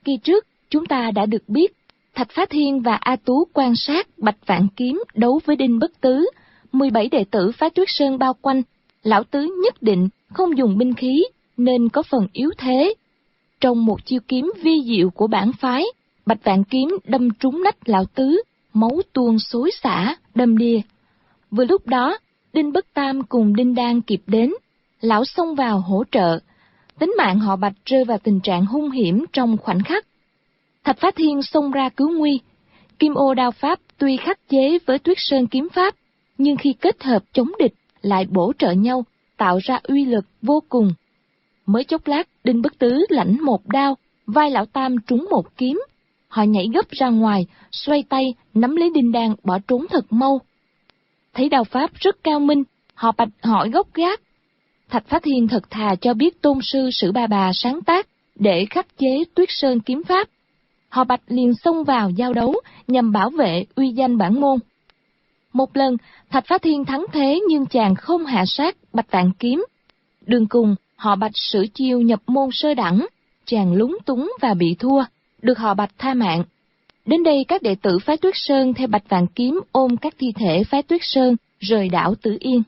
Kỳ trước, chúng ta đã được biết, Thạch Phá Thiên và A Tú quan sát Bạch Vạn Kiếm đấu với Đinh Bất Tứ, 17 đệ tử Phái Tuyết Sơn bao quanh, lão tứ nhất định không dùng binh khí nên có phần yếu thế. Trong một chiêu kiếm vi diệu của bản phái, Bạch Vạn Kiếm đâm trúng nách lão tứ, máu tuôn xối xả, đầm đìa. Vừa lúc đó, Đinh Bất Tam cùng Đinh Đan kịp đến, lão xông vào hỗ trợ. Tính mạng họ Bạch rơi vào tình trạng hung hiểm trong khoảnh khắc. Thạch Phá Thiên xông ra cứu nguy. Kim ô đao pháp tuy khắc chế với Tuyết Sơn kiếm pháp, nhưng khi kết hợp chống địch lại bổ trợ nhau, tạo ra uy lực vô cùng. Mới chốc lát, Đinh Bất Tứ lãnh một đao, vai lão Tam trúng một kiếm. Họ nhảy gấp ra ngoài, xoay tay, nắm lấy Đinh Đan bỏ trốn thật mau. Thấy đao pháp rất cao minh, họ Bạch hỏi gốc gác. Thạch Phá Thiên thật thà cho biết tôn sư Sử Bà Bà sáng tác để khắc chế Tuyết Sơn kiếm pháp. Họ Bạch liền xông vào giao đấu nhằm bảo vệ uy danh bản môn. Một lần, Thạch Phá Thiên thắng thế nhưng chàng không hạ sát Bạch Vạn Kiếm. Đường cùng, họ Bạch sử chiêu nhập môn sơ đẳng, chàng lúng túng và bị thua, được họ Bạch tha mạng. Đến đây các đệ tử Phái Tuyết Sơn theo Bạch Vạn Kiếm ôm các thi thể Phái Tuyết Sơn rời đảo Tử Yên.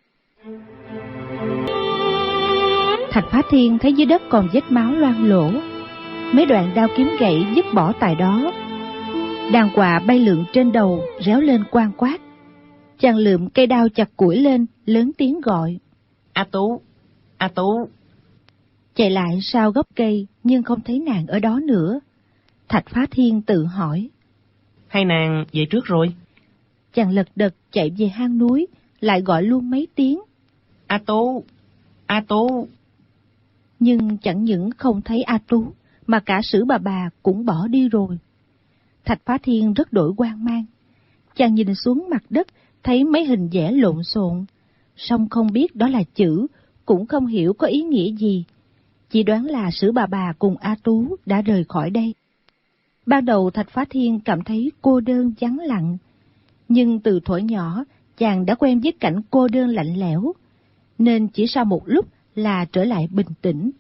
Thạch Phá Thiên thấy dưới đất còn vết máu loang lổ, mấy đoạn đao kiếm gãy dứt bỏ tại đó. Đàn quạ bay lượn trên đầu réo lên quang quát. Chàng lượm cây đao chặt củi lên, lớn tiếng gọi: A Tú, A Tú. Chạy lại sau gốc cây nhưng không thấy nàng ở đó nữa. Thạch Phá Thiên tự hỏi: Hay nàng về trước rồi? Chàng lật đật chạy về hang núi, lại gọi luôn mấy tiếng: A Tú, A Tú. Nhưng chẳng những không thấy A Tú, mà cả Sử Bà Bà cũng bỏ đi rồi. Thạch Phá Thiên rất đổi hoang mang. Chàng nhìn xuống mặt đất, thấy mấy hình vẽ lộn xộn, song không biết đó là chữ, cũng không hiểu có ý nghĩa gì. Chỉ đoán là Sử Bà Bà cùng A Tú đã rời khỏi đây. Ban đầu Thạch Phá Thiên cảm thấy cô đơn vắng lặng, nhưng từ thuở nhỏ chàng đã quen với cảnh cô đơn lạnh lẽo, nên chỉ sau một lúc là trở lại bình tĩnh.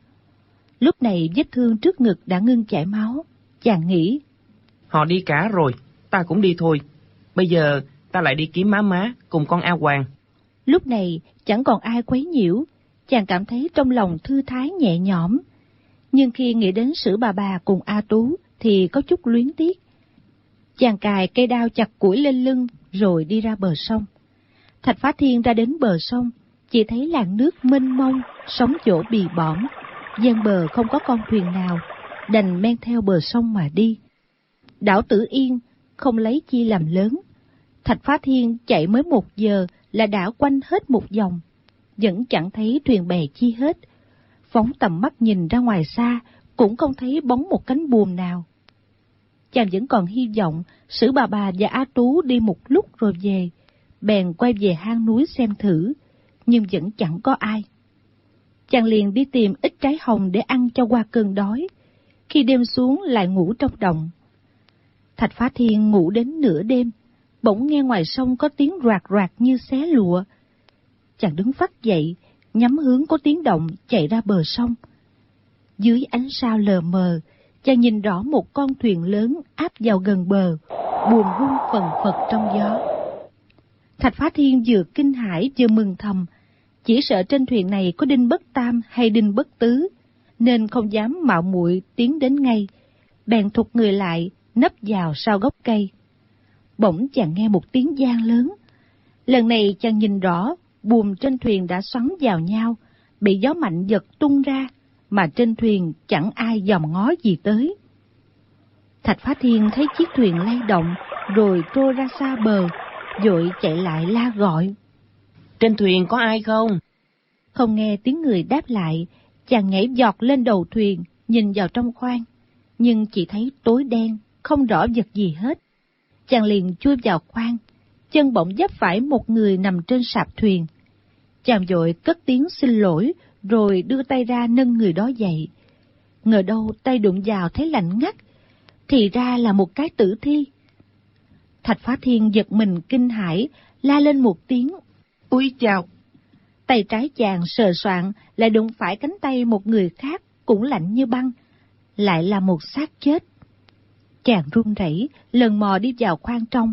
Lúc này vết thương trước ngực đã ngưng chảy máu, chàng nghĩ: Họ đi cả rồi, ta cũng đi thôi. Bây giờ ta lại đi kiếm má má cùng con A Hoàng. Lúc này chẳng còn ai quấy nhiễu, chàng cảm thấy trong lòng thư thái nhẹ nhõm. Nhưng khi nghĩ đến Sử Bà Bà cùng A Tú thì có chút luyến tiếc. Chàng cài cây đao chặt củi lên lưng rồi đi ra bờ sông. Thạch Phá Thiên ra đến bờ sông, chỉ thấy làn nước mênh mông, sóng vỗ bì bõm, ven bờ không có con thuyền nào, đành men theo bờ sông mà đi. Đảo Tử Yên không lấy chi làm lớn. Thạch Phá Thiên chạy mới 1 giờ là đảo quanh hết một vòng, vẫn chẳng thấy thuyền bè chi hết. Phóng tầm mắt nhìn ra ngoài xa, cũng không thấy bóng một cánh buồm nào. Chàng vẫn còn hy vọng Sử Bà Bà và A Tú đi một lúc rồi về, bèn quay về hang núi xem thử, nhưng vẫn chẳng có ai. Chàng liền đi tìm ít trái hồng để ăn cho qua cơn đói. Khi đêm xuống lại ngủ trong đồng. Thạch Phá Thiên ngủ đến nửa đêm, bỗng nghe ngoài sông có tiếng roạt roạt như xé lụa. Chàng đứng phắt dậy, nhắm hướng có tiếng động chạy ra bờ sông. Dưới ánh sao lờ mờ, chàng nhìn rõ một con thuyền lớn áp vào gần bờ, buồm rung phần phật trong gió. Thạch Phá Thiên vừa kinh hãi vừa mừng thầm, chỉ sợ trên thuyền này có Đinh Bất Tam hay Đinh Bất Tứ, nên không dám mạo muội tiến đến ngay, bèn thụt người lại, nấp vào sau gốc cây. Bỗng chàng nghe một tiếng vang lớn. Lần này chàng nhìn rõ, buồm trên thuyền đã xoắn vào nhau, bị gió mạnh giật tung ra, mà trên thuyền chẳng ai dòm ngó gì tới. Thạch Phá Thiên thấy chiếc thuyền lay động, rồi trôi ra xa bờ, vội chạy lại la gọi: Trên thuyền có ai không? Không nghe tiếng người đáp lại, chàng nhảy giọt lên đầu thuyền, nhìn vào trong khoang, nhưng chỉ thấy tối đen, không rõ vật gì hết. Chàng liền chui vào khoang, chân bỗng vấp phải một người nằm trên sạp thuyền. Chàng vội cất tiếng xin lỗi, rồi đưa tay ra nâng người đó dậy. Ngờ đâu tay đụng vào thấy lạnh ngắt, thì ra là một cái tử thi. Thạch Phá Thiên giật mình kinh hãi, la lên một tiếng: Úi chào! Tay trái chàng sờ soạng lại đụng phải cánh tay một người khác cũng lạnh như băng, lại là một xác chết. Chàng run rẩy lần mò đi vào khoang trong.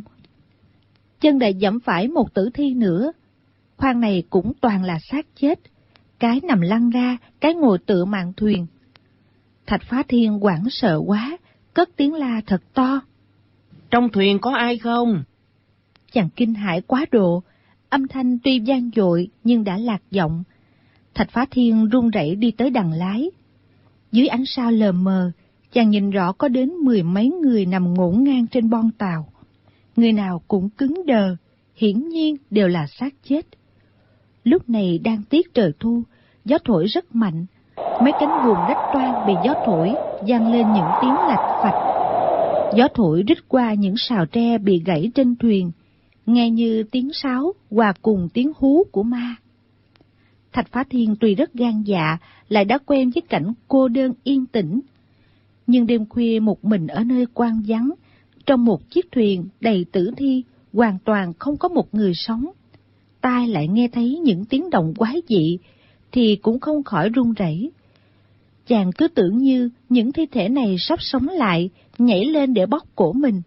Chân lại dẫm phải một tử thi nữa. Khoang này cũng toàn là xác chết, cái nằm lăn ra, cái ngồi tựa mạn thuyền. Thạch Phá Thiên hoảng sợ quá, cất tiếng la thật to. Trong thuyền có ai không? Chàng kinh hãi quá độ, âm thanh tuy vang dội nhưng đã lạc giọng. Thạch Phá Thiên run rẩy đi tới đằng lái. Dưới ánh sao lờ mờ, chàng nhìn rõ có đến 10 mấy người nằm ngổn ngang trên bon tàu. Người nào cũng cứng đờ, hiển nhiên đều là xác chết. Lúc này đang tiết trời thu, gió thổi rất mạnh. Mấy cánh buồm rách toang bị gió thổi, vang lên những tiếng lạch phạch. Gió thổi rít qua những sào tre bị gãy trên thuyền, nghe như tiếng sáo hòa cùng tiếng hú của ma. Thạch Phá Thiên tuy rất gan dạ, lại đã quen với cảnh cô đơn yên tĩnh. Nhưng đêm khuya một mình ở nơi hoang vắng, trong một chiếc thuyền đầy tử thi, hoàn toàn không có một người sống, tai lại nghe thấy những tiếng động quái dị, thì cũng không khỏi run rẩy. Chàng cứ tưởng như những thi thể này sắp sống lại, nhảy lên để bóc cổ mình.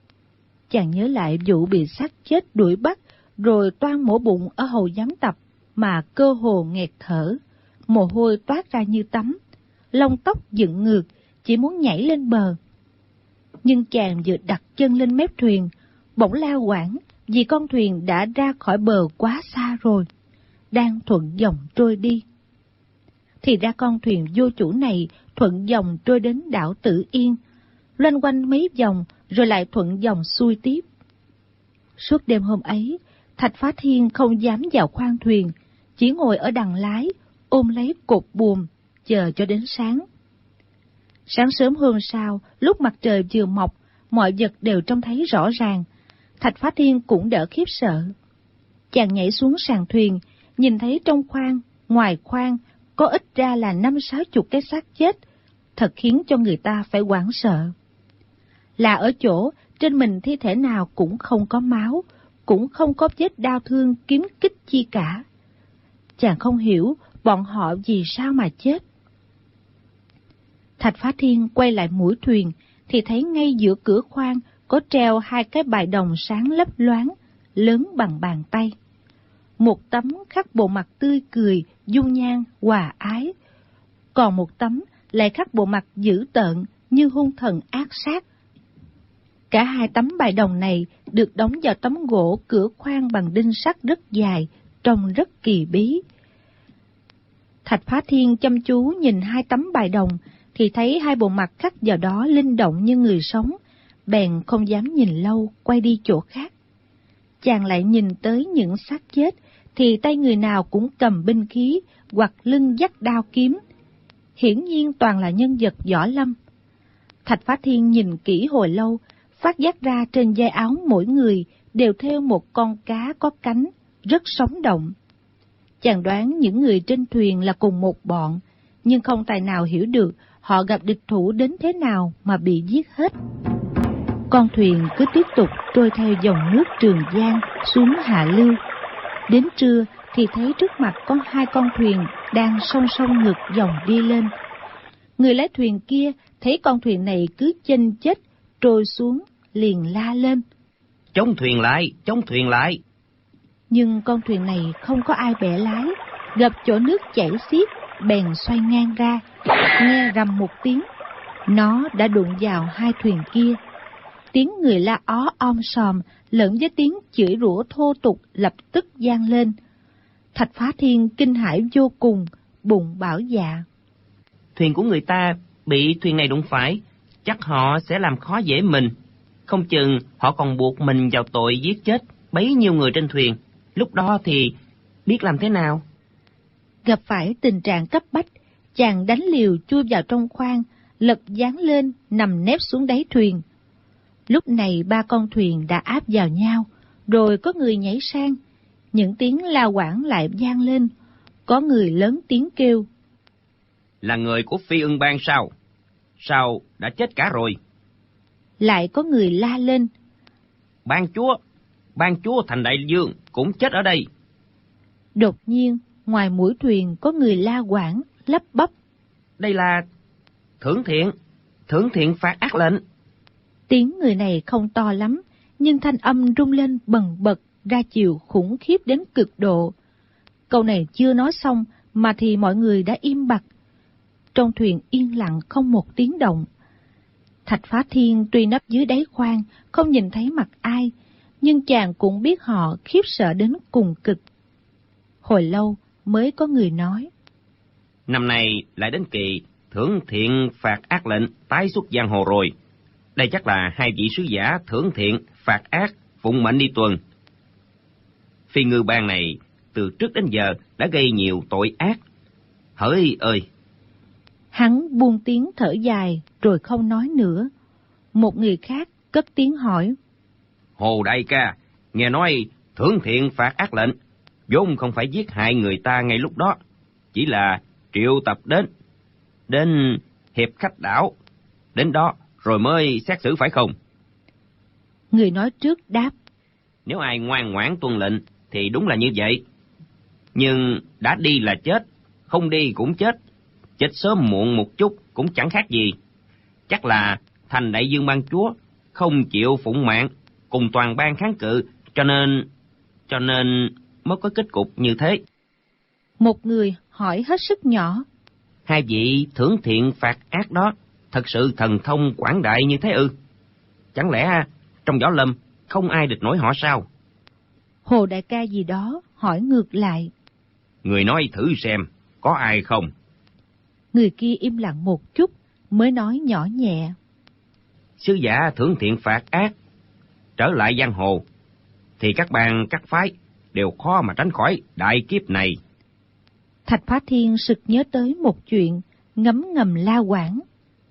Chàng nhớ lại vụ bị xác chết đuổi bắt, rồi toan mổ bụng ở hầu giám tập, mà cơ hồ nghẹt thở, mồ hôi toát ra như tắm, lông tóc dựng ngược, chỉ muốn nhảy lên bờ. Nhưng chàng vừa đặt chân lên mép thuyền, bỗng la hoảng vì con thuyền đã ra khỏi bờ quá xa rồi, đang thuận dòng trôi đi. Thì ra con thuyền vô chủ này thuận dòng trôi đến đảo Tử Yên, loanh quanh mấy vòng rồi lại thuận dòng xuôi tiếp. Suốt đêm hôm ấy, Thạch Phá Thiên không dám vào khoang thuyền, chỉ ngồi ở đằng lái, ôm lấy cột buồm, chờ cho đến sáng. Sáng sớm hôm sau, lúc mặt trời vừa mọc, mọi vật đều trông thấy rõ ràng. Thạch Phá Thiên cũng đỡ khiếp sợ. Chàng nhảy xuống sàn thuyền, nhìn thấy trong khoang, ngoài khoang, có ít ra là 50-60 cái xác chết, thật khiến cho người ta phải hoảng sợ. Là ở chỗ, trên mình thi thể nào cũng không có máu, cũng không có vết đau thương kiếm kích chi cả. Chàng không hiểu bọn họ vì sao mà chết. Thạch Phá Thiên quay lại mũi thuyền, thì thấy ngay giữa cửa khoang có treo 2 cái bài đồng sáng lấp loáng, lớn bằng bàn tay. Một tấm khắc bộ mặt tươi cười, dung nhan, hòa ái. Còn một tấm lại khắc bộ mặt dữ tợn như hung thần ác sát. Cả 2 tấm bài đồng này được đóng vào tấm gỗ cửa khoang bằng đinh sắt rất dài, trông rất kỳ bí. Thạch Phá Thiên chăm chú nhìn 2 tấm bài đồng, thì thấy 2 bộ mặt khắc vào đó linh động như người sống, bèn không dám nhìn lâu, quay đi chỗ khác. Chàng lại nhìn tới những xác chết, thì tay người nào cũng cầm binh khí, hoặc lưng dắt đao kiếm. Hiển nhiên toàn là nhân vật võ lâm. Thạch Phá Thiên nhìn kỹ hồi lâu, phát giác ra trên vai áo mỗi người đều thêu một con cá có cánh, rất sống động. Chàng đoán những người trên thuyền là cùng một bọn, nhưng không tài nào hiểu được họ gặp địch thủ đến thế nào mà bị giết hết. Con thuyền cứ tiếp tục trôi theo dòng nước Trường Giang xuống hạ lưu. Đến trưa thì thấy trước mặt có 2 con thuyền đang song song ngược dòng đi lên. Người lái thuyền kia thấy con thuyền này cứ chênh chếch trôi xuống, liền la lên: Chống thuyền lại, chống thuyền lại! Nhưng con thuyền này không có ai bẻ lái, gặp chỗ nước chảy xiết, bèn xoay ngang ra, nghe rầm một tiếng, nó đã đụng vào 2 thuyền kia. Tiếng người la ó om sòm lẫn với tiếng chửi rủa thô tục lập tức vang lên. Thạch Phá Thiên kinh hãi vô cùng, bụng bảo dạ: Thuyền của người ta bị thuyền này đụng phải, chắc họ sẽ làm khó dễ mình. Không chừng họ còn buộc mình vào tội giết chết bấy nhiêu người trên thuyền. Lúc đó thì biết làm thế nào? Gặp phải tình trạng cấp bách, chàng đánh liều chui vào trong khoang, lật giáng lên nằm nép xuống đáy thuyền. Lúc này 3 con thuyền đã áp vào nhau, rồi có người nhảy sang. Những tiếng la quảng lại vang lên, có người lớn tiếng kêu: Là người của Phi Ưng Bang sao? Sao đã chết cả rồi? Lại có người la lên: Ban chúa Thành Đại Dương cũng chết ở đây. Đột nhiên, ngoài mũi thuyền có người la quảng, lắp bắp: Đây là Thưởng Thiện phạt ác lệnh. Tiếng người này không to lắm, nhưng thanh âm rung lên bần bật, ra chiều khủng khiếp đến cực độ. Câu này chưa nói xong mà thì mọi người đã im bặt. Trong thuyền yên lặng không một tiếng động. Thạch Phá Thiên tuy nấp dưới đáy khoang, không nhìn thấy mặt ai, nhưng chàng cũng biết họ khiếp sợ đến cùng cực. Hồi lâu mới có người nói: Năm nay lại đến kỳ thưởng thiện phạt ác lệnh tái xuất giang hồ rồi. Đây chắc là hai vị sứ giả thưởng thiện phạt ác phụng mệnh đi tuần. Phi Ngư Bang này từ trước đến giờ đã gây nhiều tội ác. Hỡi ơi! Hắn buông tiếng thở dài rồi không nói nữa. Một người khác cất tiếng hỏi: Hồ đại ca, nghe nói thưởng thiện phạt ác lệnh vốn không phải giết hại người ta ngay lúc đó, chỉ là triệu tập đến hiệp khách đảo, đến đó rồi mới xét xử phải không? Người nói trước đáp: Nếu ai ngoan ngoãn tuân lệnh thì đúng là như vậy. Nhưng đã đi là chết, không đi cũng chết. Chết sớm muộn một chút cũng chẳng khác gì. Chắc là thành đại dương ban chúa không chịu phụng mạng, cùng toàn bang kháng cự, cho nên mới có kết cục như thế. Một người hỏi hết sức nhỏ: Hai vị thưởng thiện phạt ác đó thật sự thần thông quảng đại như thế ư? Chẳng lẽ trong võ lâm không ai địch nổi họ sao? Hồ đại ca gì đó hỏi ngược lại: Người nói thử xem, có ai không? Người kia im lặng một chút, mới nói nhỏ nhẹ: Sứ giả thưởng thiện phạt ác trở lại giang hồ, thì các bang các phái đều khó mà tránh khỏi đại kiếp này. Thạch Phá Thiên sực nhớ tới một chuyện, ngấm ngầm la quảng: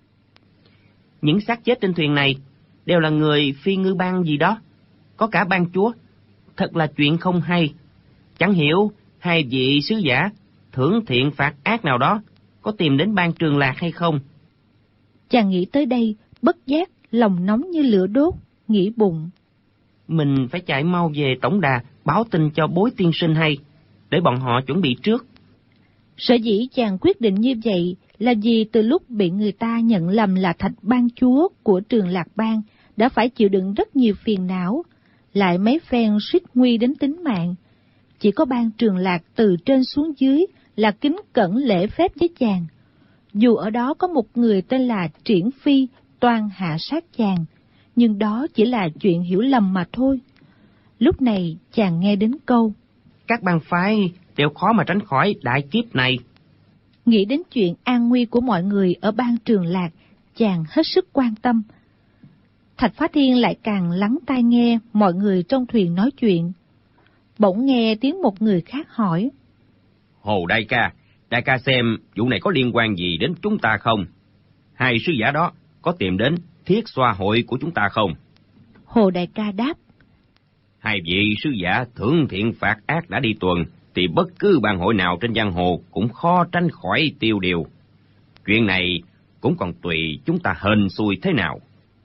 Những xác chết trên thuyền này đều là người Phi Ngư Bang gì đó, có cả bang chúa. Thật là chuyện không hay. Chẳng hiểu hai vị sứ giả thưởng thiện phạt ác nào đó có tìm đến bang Trường Lạc hay không? Chàng nghĩ tới đây, bất giác lòng nóng như lửa đốt, nghĩ bụng: Mình phải chạy mau về tổng đà báo tin cho Bối tiên sinh hay, để bọn họ chuẩn bị trước. Sở dĩ chàng quyết định như vậy là vì từ lúc bị người ta nhận lầm là Thạch bang chúa của Trường Lạc bang, đã phải chịu đựng rất nhiều phiền não, lại mấy phen suýt nguy đến tính mạng. Chỉ có bang Trường Lạc từ trên xuống dưới là kính cẩn lễ phép với chàng. Dù ở đó có một người tên là Triển Phi toan hạ sát chàng, nhưng đó chỉ là chuyện hiểu lầm mà thôi. Lúc này chàng nghe đến câu: Các bang phái đều khó mà tránh khỏi đại kiếp này. Nghĩ đến chuyện an nguy của mọi người ở bang Trường Lạc, chàng hết sức quan tâm. Thạch Phá Thiên lại càng lắng tai nghe mọi người trong thuyền nói chuyện. Bỗng nghe tiếng một người khác hỏi: Hồ đại ca xem vụ này có liên quan gì đến chúng ta không? Hai sứ giả đó có tìm đến Thiết Xoa hội của chúng ta không? Hồ đại ca đáp: Hai vị sứ giả thưởng thiện phạt ác đã đi tuần, thì bất cứ bang hội nào trên giang hồ cũng khó tránh khỏi tiêu điều. Chuyện này cũng còn tùy chúng ta hên xui thế nào.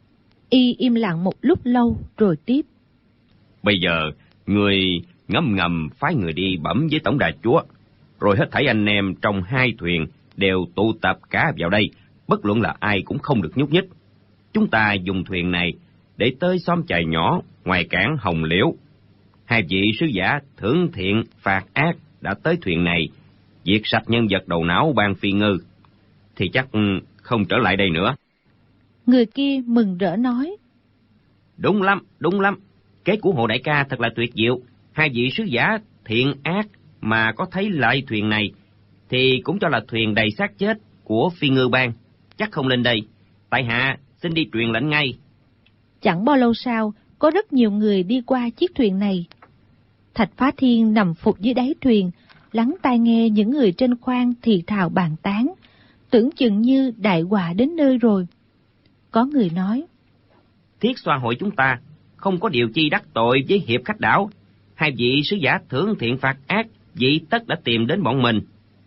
Y im lặng một lúc lâu rồi tiếp: Bây giờ người ngầm phái người đi bẩm với tổng đà chúa, rồi hết thảy anh em trong hai thuyền đều tụ tập cả vào đây, bất luận là ai cũng không được nhúc nhích. Chúng ta dùng thuyền này để tới xóm chài nhỏ ngoài cảng Hồng Liễu. Hai vị sứ giả thưởng thiện phạt ác đã tới thuyền này, diệt sạch nhân vật đầu não bang Phi Ngư, thì chắc không trở lại đây nữa. Người kia mừng rỡ nói: Đúng lắm, kế của Hồ đại ca thật là tuyệt diệu. Hai vị sứ giả thiện ác mà có thấy lại thuyền này, thì cũng cho là thuyền đầy xác chết của Phi Ngư Bang, chắc không lên đây. Tại hạ xin đi truyền lệnh ngay. Chẳng bao lâu sau, có rất nhiều người đi qua chiếc thuyền này. Thạch Phá Thiên nằm phục dưới đáy thuyền, lắng tai nghe những người trên khoang thì thào bàn tán, tưởng chừng như đại họa đến nơi rồi. Có người nói: Thiết Xoa hội chúng ta không có điều chi đắc tội với hiệp khách đảo. Hai vị sứ giả thưởng thiện phạt ác dĩ tất đã tìm đến bọn mình.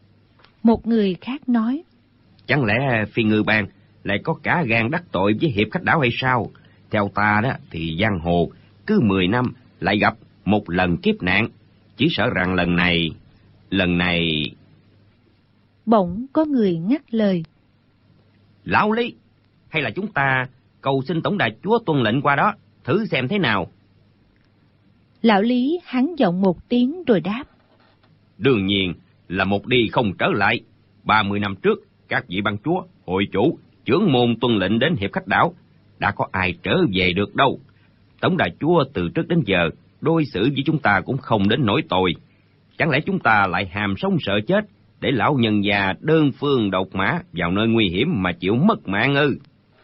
Một người khác nói: Chẳng lẽ Phi Ngư Bang lại có cả gan đắc tội với hiệp khách đảo hay sao? Theo ta đó thì giang hồ cứ 10 năm lại gặp một lần kiếp nạn, chỉ sợ rằng lần này... Bỗng có người ngắt lời: Lão Lý, hay là chúng ta cầu xin tổng đà chúa tuân lệnh qua đó, thử xem thế nào. Lão Lý hắn giọng một tiếng rồi đáp. Đương nhiên là một đi không trở lại. 30 năm trước, các vị ban chúa, hội chủ, chưởng môn tuân lệnh đến hiệp khách đảo. Đã có ai trở về được đâu. Tổng đà chúa từ trước đến giờ, đối xử với chúng ta cũng không đến nỗi tồi. Chẳng lẽ chúng ta lại hàm sống sợ chết, để lão nhân già đơn phương độc mã vào nơi nguy hiểm mà chịu mất mạng ư?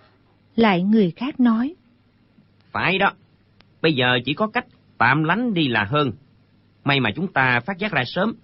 Lại người khác nói. Phải đó, bây giờ chỉ có cách tạm lánh đi là hơn. May mà chúng ta phát giác ra sớm.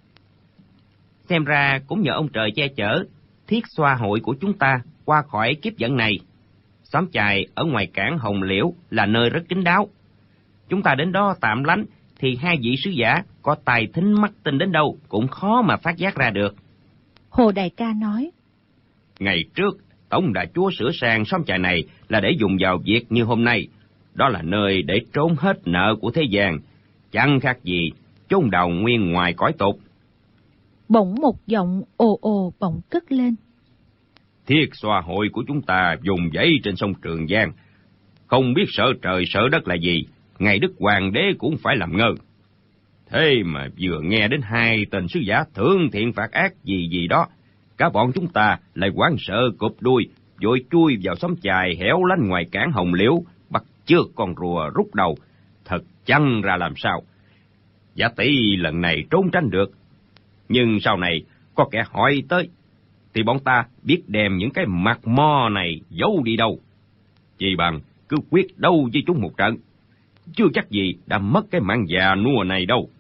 Xem ra cũng nhờ ông trời che chở, thiết xoa hội của chúng ta qua khỏi kiếp vận này. Xóm chài ở ngoài cảng Hồng Liễu là nơi rất kín đáo. Chúng ta đến đó tạm lánh thì hai vị sứ giả có tài thính mắt tinh đến đâu cũng khó mà phát giác ra được. Hồ đại ca nói. Ngày trước, tổng đà chúa sửa sang xóm chài này là để dùng vào việc như hôm nay. Đó là nơi để trốn hết nợ của thế gian, chẳng khác gì chôn đầu nguyên ngoài cõi tục. Bỗng một giọng ồ ồ bỗng cất lên. Thiết xoa hội của chúng ta dùng dãy trên sông Trường Giang, không biết sợ trời sợ đất là gì, ngày đức hoàng đế cũng phải làm ngơ. Thế mà vừa nghe đến hai tên sứ giả thưởng thiện phạt ác gì đó, cả bọn chúng ta lại hoảng sợ cụp đuôi, vội chui vào xóm chài hẻo lánh ngoài cảng Hồng Liễu, bắt chước con rùa rút đầu. Thật chăng ra làm sao? Giả tỷ lần này trốn tránh được, nhưng sau này có kẻ hỏi tới, thì bọn ta biết đem những cái mặt mo này giấu đi đâu. Chỉ bằng cứ quyết đấu với chúng một trận, chưa chắc gì đã mất cái mạng già nua này đâu.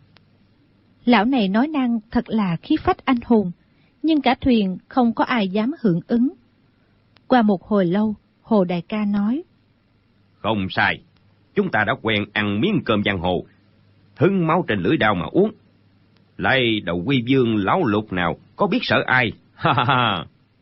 Lão này nói năng thật là khí phách anh hùng, nhưng cả thuyền không có ai dám hưởng ứng. Qua một hồi lâu, Hồ đại ca nói. Không sai, chúng ta đã quen ăn miếng cơm giang hồ, hứng máu trên lưỡi đao mà uống. Lại đầu quy vương lão lục nào có biết sợ ai, ha ha ha.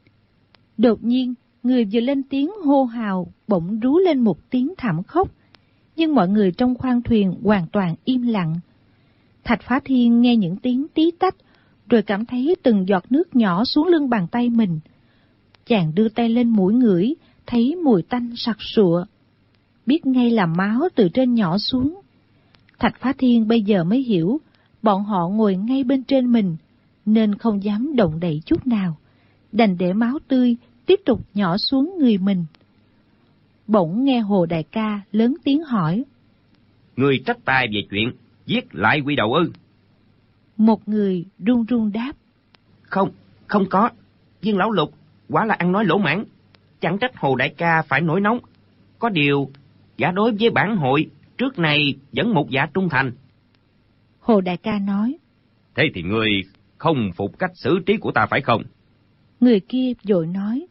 Đột nhiên, người vừa lên tiếng hô hào bỗng rú lên một tiếng thảm khốc, nhưng mọi người trong khoang thuyền hoàn toàn im lặng. Thạch Phá Thiên nghe những tiếng tí tách, rồi cảm thấy từng giọt nước nhỏ xuống lưng bàn tay mình. Chàng đưa tay lên mũi ngửi, thấy mùi tanh sặc sụa, biết ngay là máu từ trên nhỏ xuống. Thạch Phá Thiên bây giờ mới hiểu, bọn họ ngồi ngay bên trên mình, nên không dám động đậy chút nào, đành để máu tươi tiếp tục nhỏ xuống người mình. Bỗng nghe Hồ đại ca lớn tiếng hỏi. Người trách tài về chuyện giết lại quy đầu ư? Một người run run đáp. Không có. Viên lão lục quả là ăn nói lỗ mãn, chẳng trách Hồ đại ca phải nổi nóng. Có điều gã đối với bản hội trước này vẫn một dạ trung thành. Hồ đại ca nói. Thế thì ngươi không phục cách xử trí của ta phải không? Người kia vội nói.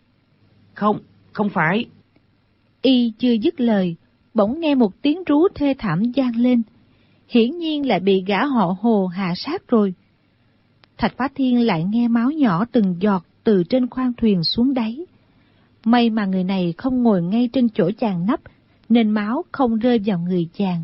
Không phải. Y chưa dứt lời, bỗng nghe một tiếng rú thê thảm vang lên. Hiển nhiên lại bị gã họ Hồ hạ sát rồi. Thạch Phá Thiên lại nghe máu nhỏ từng giọt từ trên khoang thuyền xuống đáy. May mà người này không ngồi ngay trên chỗ chàng nấp, nên máu không rơi vào người chàng.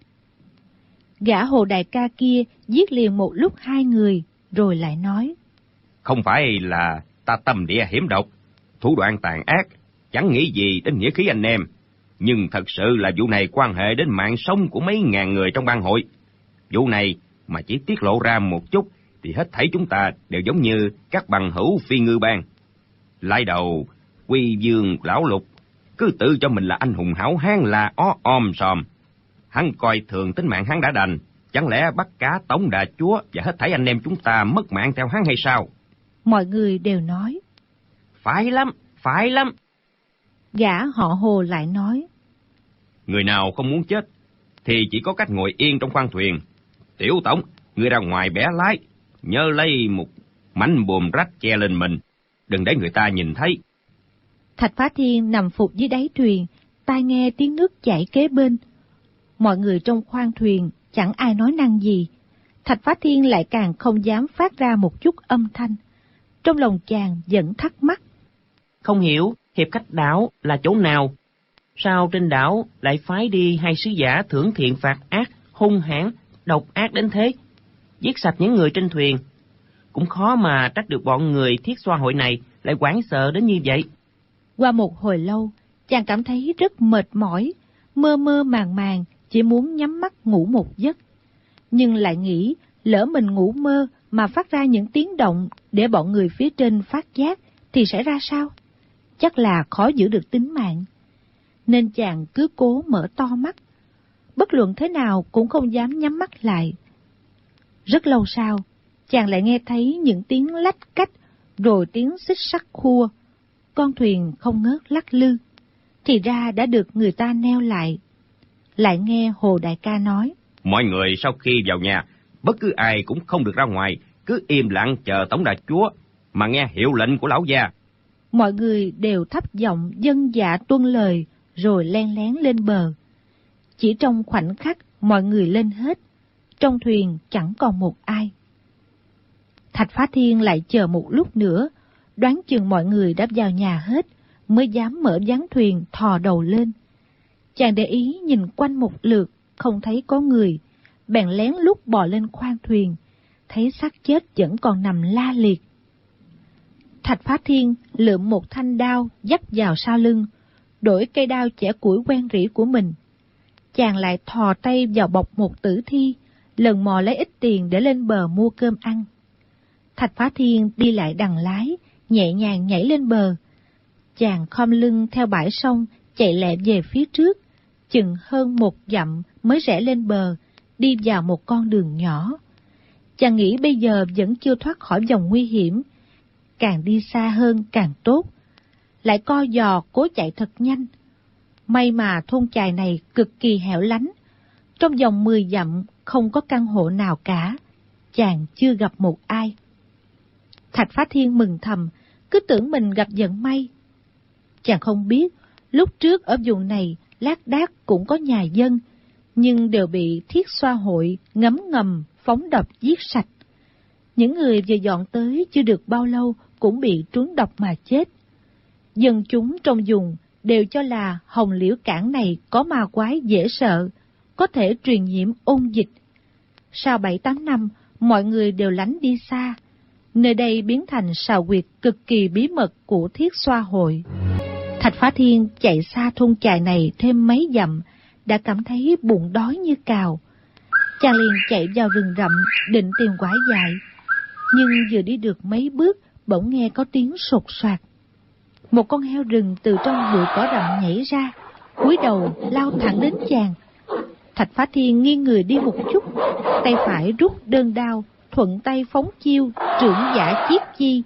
Gã Hồ đại ca kia giết liền một lúc hai người, rồi lại nói. Không phải là ta tâm địa hiểm độc, thủ đoạn tàn ác, chẳng nghĩ gì đến nghĩa khí anh em. Nhưng thật sự là vụ này quan hệ đến mạng sống của mấy ngàn người trong ban hội. Vụ này mà chỉ tiết lộ ra một chút thì hết thảy chúng ta đều giống như các bằng hữu phi ngư bang. Lại đầu, Quy Vương lão lục cứ tự cho mình là anh hùng hảo hán là om sòm. Hắn coi thường tính mạng hắn đã đành, chẳng lẽ bắt cả tổng đà chúa và hết thảy anh em chúng ta mất mạng theo hắn hay sao? Mọi người đều nói. Phải lắm. Gã họ Hồ lại nói. Người nào không muốn chết thì chỉ có cách ngồi yên trong khoang thuyền. Tiểu tổng, người ra ngoài bẻ lái, nhớ lấy một mảnh buồm rách che lên mình, đừng để người ta nhìn thấy. Thạch Phá Thiên nằm phục dưới đáy thuyền, tai nghe tiếng nước chảy kế bên. Mọi người trong khoang thuyền chẳng ai nói năng gì. Thạch Phá Thiên lại càng không dám phát ra một chút âm thanh. Trong lòng chàng vẫn thắc mắc. Không hiểu hiệp khách đảo là chỗ nào? Sao trên đảo lại phái đi hai sứ giả thưởng thiện phạt ác, hung hãn, độc ác đến thế, giết sạch những người trên thuyền? Cũng khó mà trách được bọn người thiết xoa hội này lại hoảng sợ đến như vậy. Qua một hồi lâu, Chàng cảm thấy rất mệt mỏi, mơ mơ màng màng, chỉ muốn nhắm mắt ngủ một giấc. Nhưng lại nghĩ, lỡ mình ngủ mơ mà phát ra những tiếng động để bọn người phía trên phát giác thì sẽ ra sao? Chắc là khó giữ được tính mạng. Nên chàng cứ cố mở to mắt, bất luận thế nào cũng không dám nhắm mắt lại. Rất lâu sau, chàng lại nghe thấy những tiếng lách cách, rồi tiếng xích sắt khua. Con thuyền không ngớt lắc lư, thì ra đã được người ta neo lại. Lại nghe Hồ đại ca nói: Mọi người sau khi vào nhà, bất cứ ai cũng không được ra ngoài, cứ im lặng chờ tổng đà chúa, mà nghe hiệu lệnh của lão gia. Mọi người đều thấp giọng dân dạ tuân lời, rồi len lén lên bờ. Chỉ trong khoảnh khắc mọi người lên hết, trong thuyền chẳng còn một ai. Thạch Phá Thiên lại chờ một lúc nữa, đoán chừng mọi người đã vào nhà hết, mới dám mở ván thuyền thò đầu lên. Chàng để ý nhìn quanh một lượt, không thấy có người, bèn lén lút bò lên khoang thuyền, thấy xác chết vẫn còn nằm la liệt. Thạch Phá Thiên lượm một thanh đao dắt vào sau lưng, đổi cây đao chẻ củi quen rỉ của mình. Chàng lại thò tay vào bọc một tử thi, lần mò lấy ít tiền để lên bờ mua cơm ăn. Thạch Phá Thiên đi lại đằng lái, nhẹ nhàng nhảy lên bờ. Chàng khom lưng theo bãi sông, chạy lẹ về phía trước, chừng hơn 1 dặm mới rẽ lên bờ, đi vào một con đường nhỏ. Chàng nghĩ bây giờ vẫn chưa thoát khỏi vòng nguy hiểm, càng đi xa hơn càng tốt. Lại co giò cố chạy thật nhanh. May mà thôn chài này cực kỳ hẻo lánh, trong vòng 10 dặm không có căn hộ nào cả, chàng chưa gặp một ai. Thạch Phá Thiên mừng thầm, cứ tưởng mình gặp vận may. Chàng không biết, lúc trước ở vùng này lác đác cũng có nhà dân, nhưng đều bị thiết xoa hội ngấm ngầm phóng độc giết sạch. Những người vừa dọn tới chưa được bao lâu cũng bị trúng độc mà chết. Dân chúng trong vùng đều cho là Hồng Liễu Cảng này có ma quái dễ sợ, có thể truyền nhiễm ôn dịch. Sau 7-8 năm, mọi người đều lánh đi xa. Nơi đây biến thành sào huyệt cực kỳ bí mật của thiết xoa hội. Thạch Phá Thiên chạy xa thôn chài này thêm mấy dặm, đã cảm thấy bụng đói như cào. Chàng liền chạy vào rừng rậm định tìm quái dại. Nhưng vừa đi được mấy bước, bỗng nghe có tiếng sột soạt. Một con heo rừng từ trong bụi cỏ rậm nhảy ra, cúi đầu lao thẳng đến chàng. Thạch Phá Thiên nghiêng người đi một chút, tay phải rút đơn đao, thuận tay phóng chiêu trưởng giả chiết chi.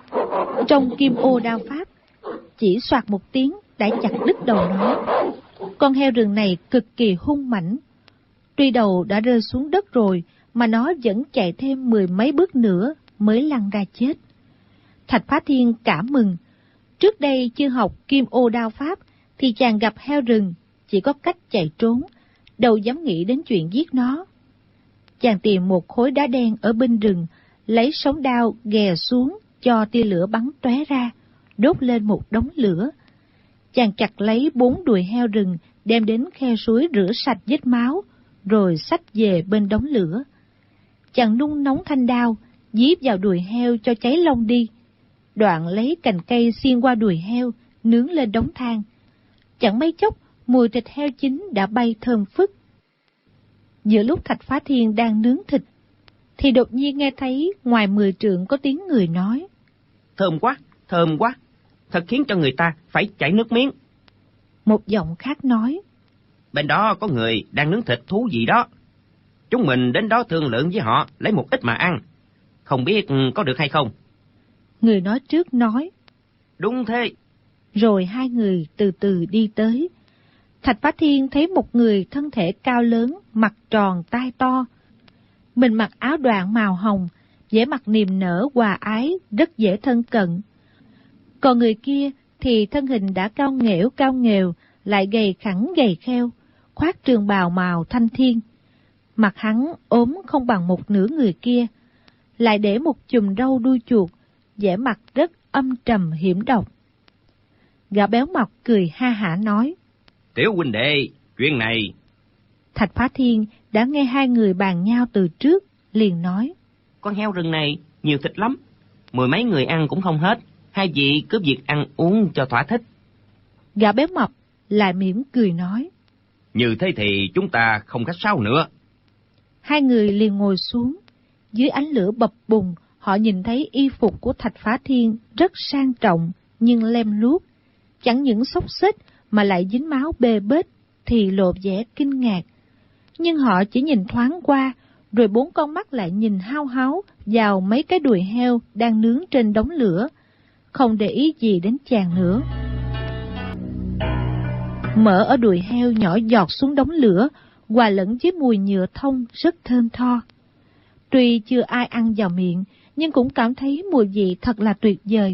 Trong kim ô đao pháp, chỉ soạt một tiếng đã chặt đứt đầu nó. Con heo rừng này cực kỳ hung mãnh. Tuy đầu đã rơi xuống đất rồi, mà nó vẫn chạy thêm 10 mấy bước nữa mới lăn ra chết. Thạch Phá Thiên cảm mừng. Trước đây chưa học kim ô đao pháp, thì chàng gặp heo rừng chỉ có cách chạy trốn, đâu dám nghĩ đến chuyện giết nó. Chàng tìm một khối đá đen ở bên rừng, lấy sống đao ghè xuống cho tia lửa bắn tóe ra, đốt lên một đống lửa. Chàng chặt lấy 4 đùi heo rừng, đem đến khe suối rửa sạch vết máu, rồi xách về bên đống lửa. Chàng nung nóng thanh đao, dí vào đùi heo cho cháy lông đi. Đoạn lấy cành cây xiên qua đùi heo, nướng lên đống than. Chẳng mấy chốc, mùi thịt heo chín đã bay thơm phức. Giữa lúc Thạch Phá Thiên đang nướng thịt, thì đột nhiên nghe thấy ngoài 10 trượng có tiếng người nói: Thơm quá, thật khiến cho người ta phải chảy nước miếng. Một giọng khác nói: Bên đó có người đang nướng thịt thú vị đó. Chúng mình đến đó thương lượng với họ, lấy một ít mà ăn. Không biết có được hay không? Người nói trước nói: Đúng thế. Rồi hai người từ từ đi tới. Thạch Phá Thiên thấy một người thân thể cao lớn, mặt tròn tai to. Mình mặc áo đoạn màu hồng, vẻ mặt niềm nở hòa ái, rất dễ thân cận. Còn người kia thì thân hình đã cao nghèo, lại gầy khẳng gầy kheo, khoác trường bào màu thanh thiên. Mặt hắn ốm không bằng một nửa người kia, lại để một chùm râu đuôi chuột, vẻ mặt rất âm trầm hiểm độc. Gã béo mọc cười ha hả nói: Tiểu huynh đệ, chuyện này... Thạch Phá Thiên đã nghe hai người bàn nhau từ trước, liền nói: Con heo rừng này nhiều thịt lắm, 10 mấy người ăn cũng không hết. Hai vị cứ việc ăn uống cho thỏa thích. Gã béo mập lại mỉm cười nói. Như thế thì chúng ta không khách sáo nữa. Hai người liền ngồi xuống. Dưới ánh lửa bập bùng, họ nhìn thấy y phục của Thạch Phá Thiên rất sang trọng nhưng lem luốc. Chẳng những xốc xếch mà lại dính máu bê bết thì lộ vẻ kinh ngạc. Nhưng họ chỉ nhìn thoáng qua, rồi bốn con mắt lại nhìn hao háo vào mấy cái đùi heo đang nướng trên đống lửa, không để ý gì đến chàng nữa. Mỡ ở đùi heo nhỏ giọt xuống đống lửa, hòa lẫn với mùi nhựa thông rất thơm tho. Tuy chưa ai ăn vào miệng, nhưng cũng cảm thấy mùi vị thật là tuyệt vời.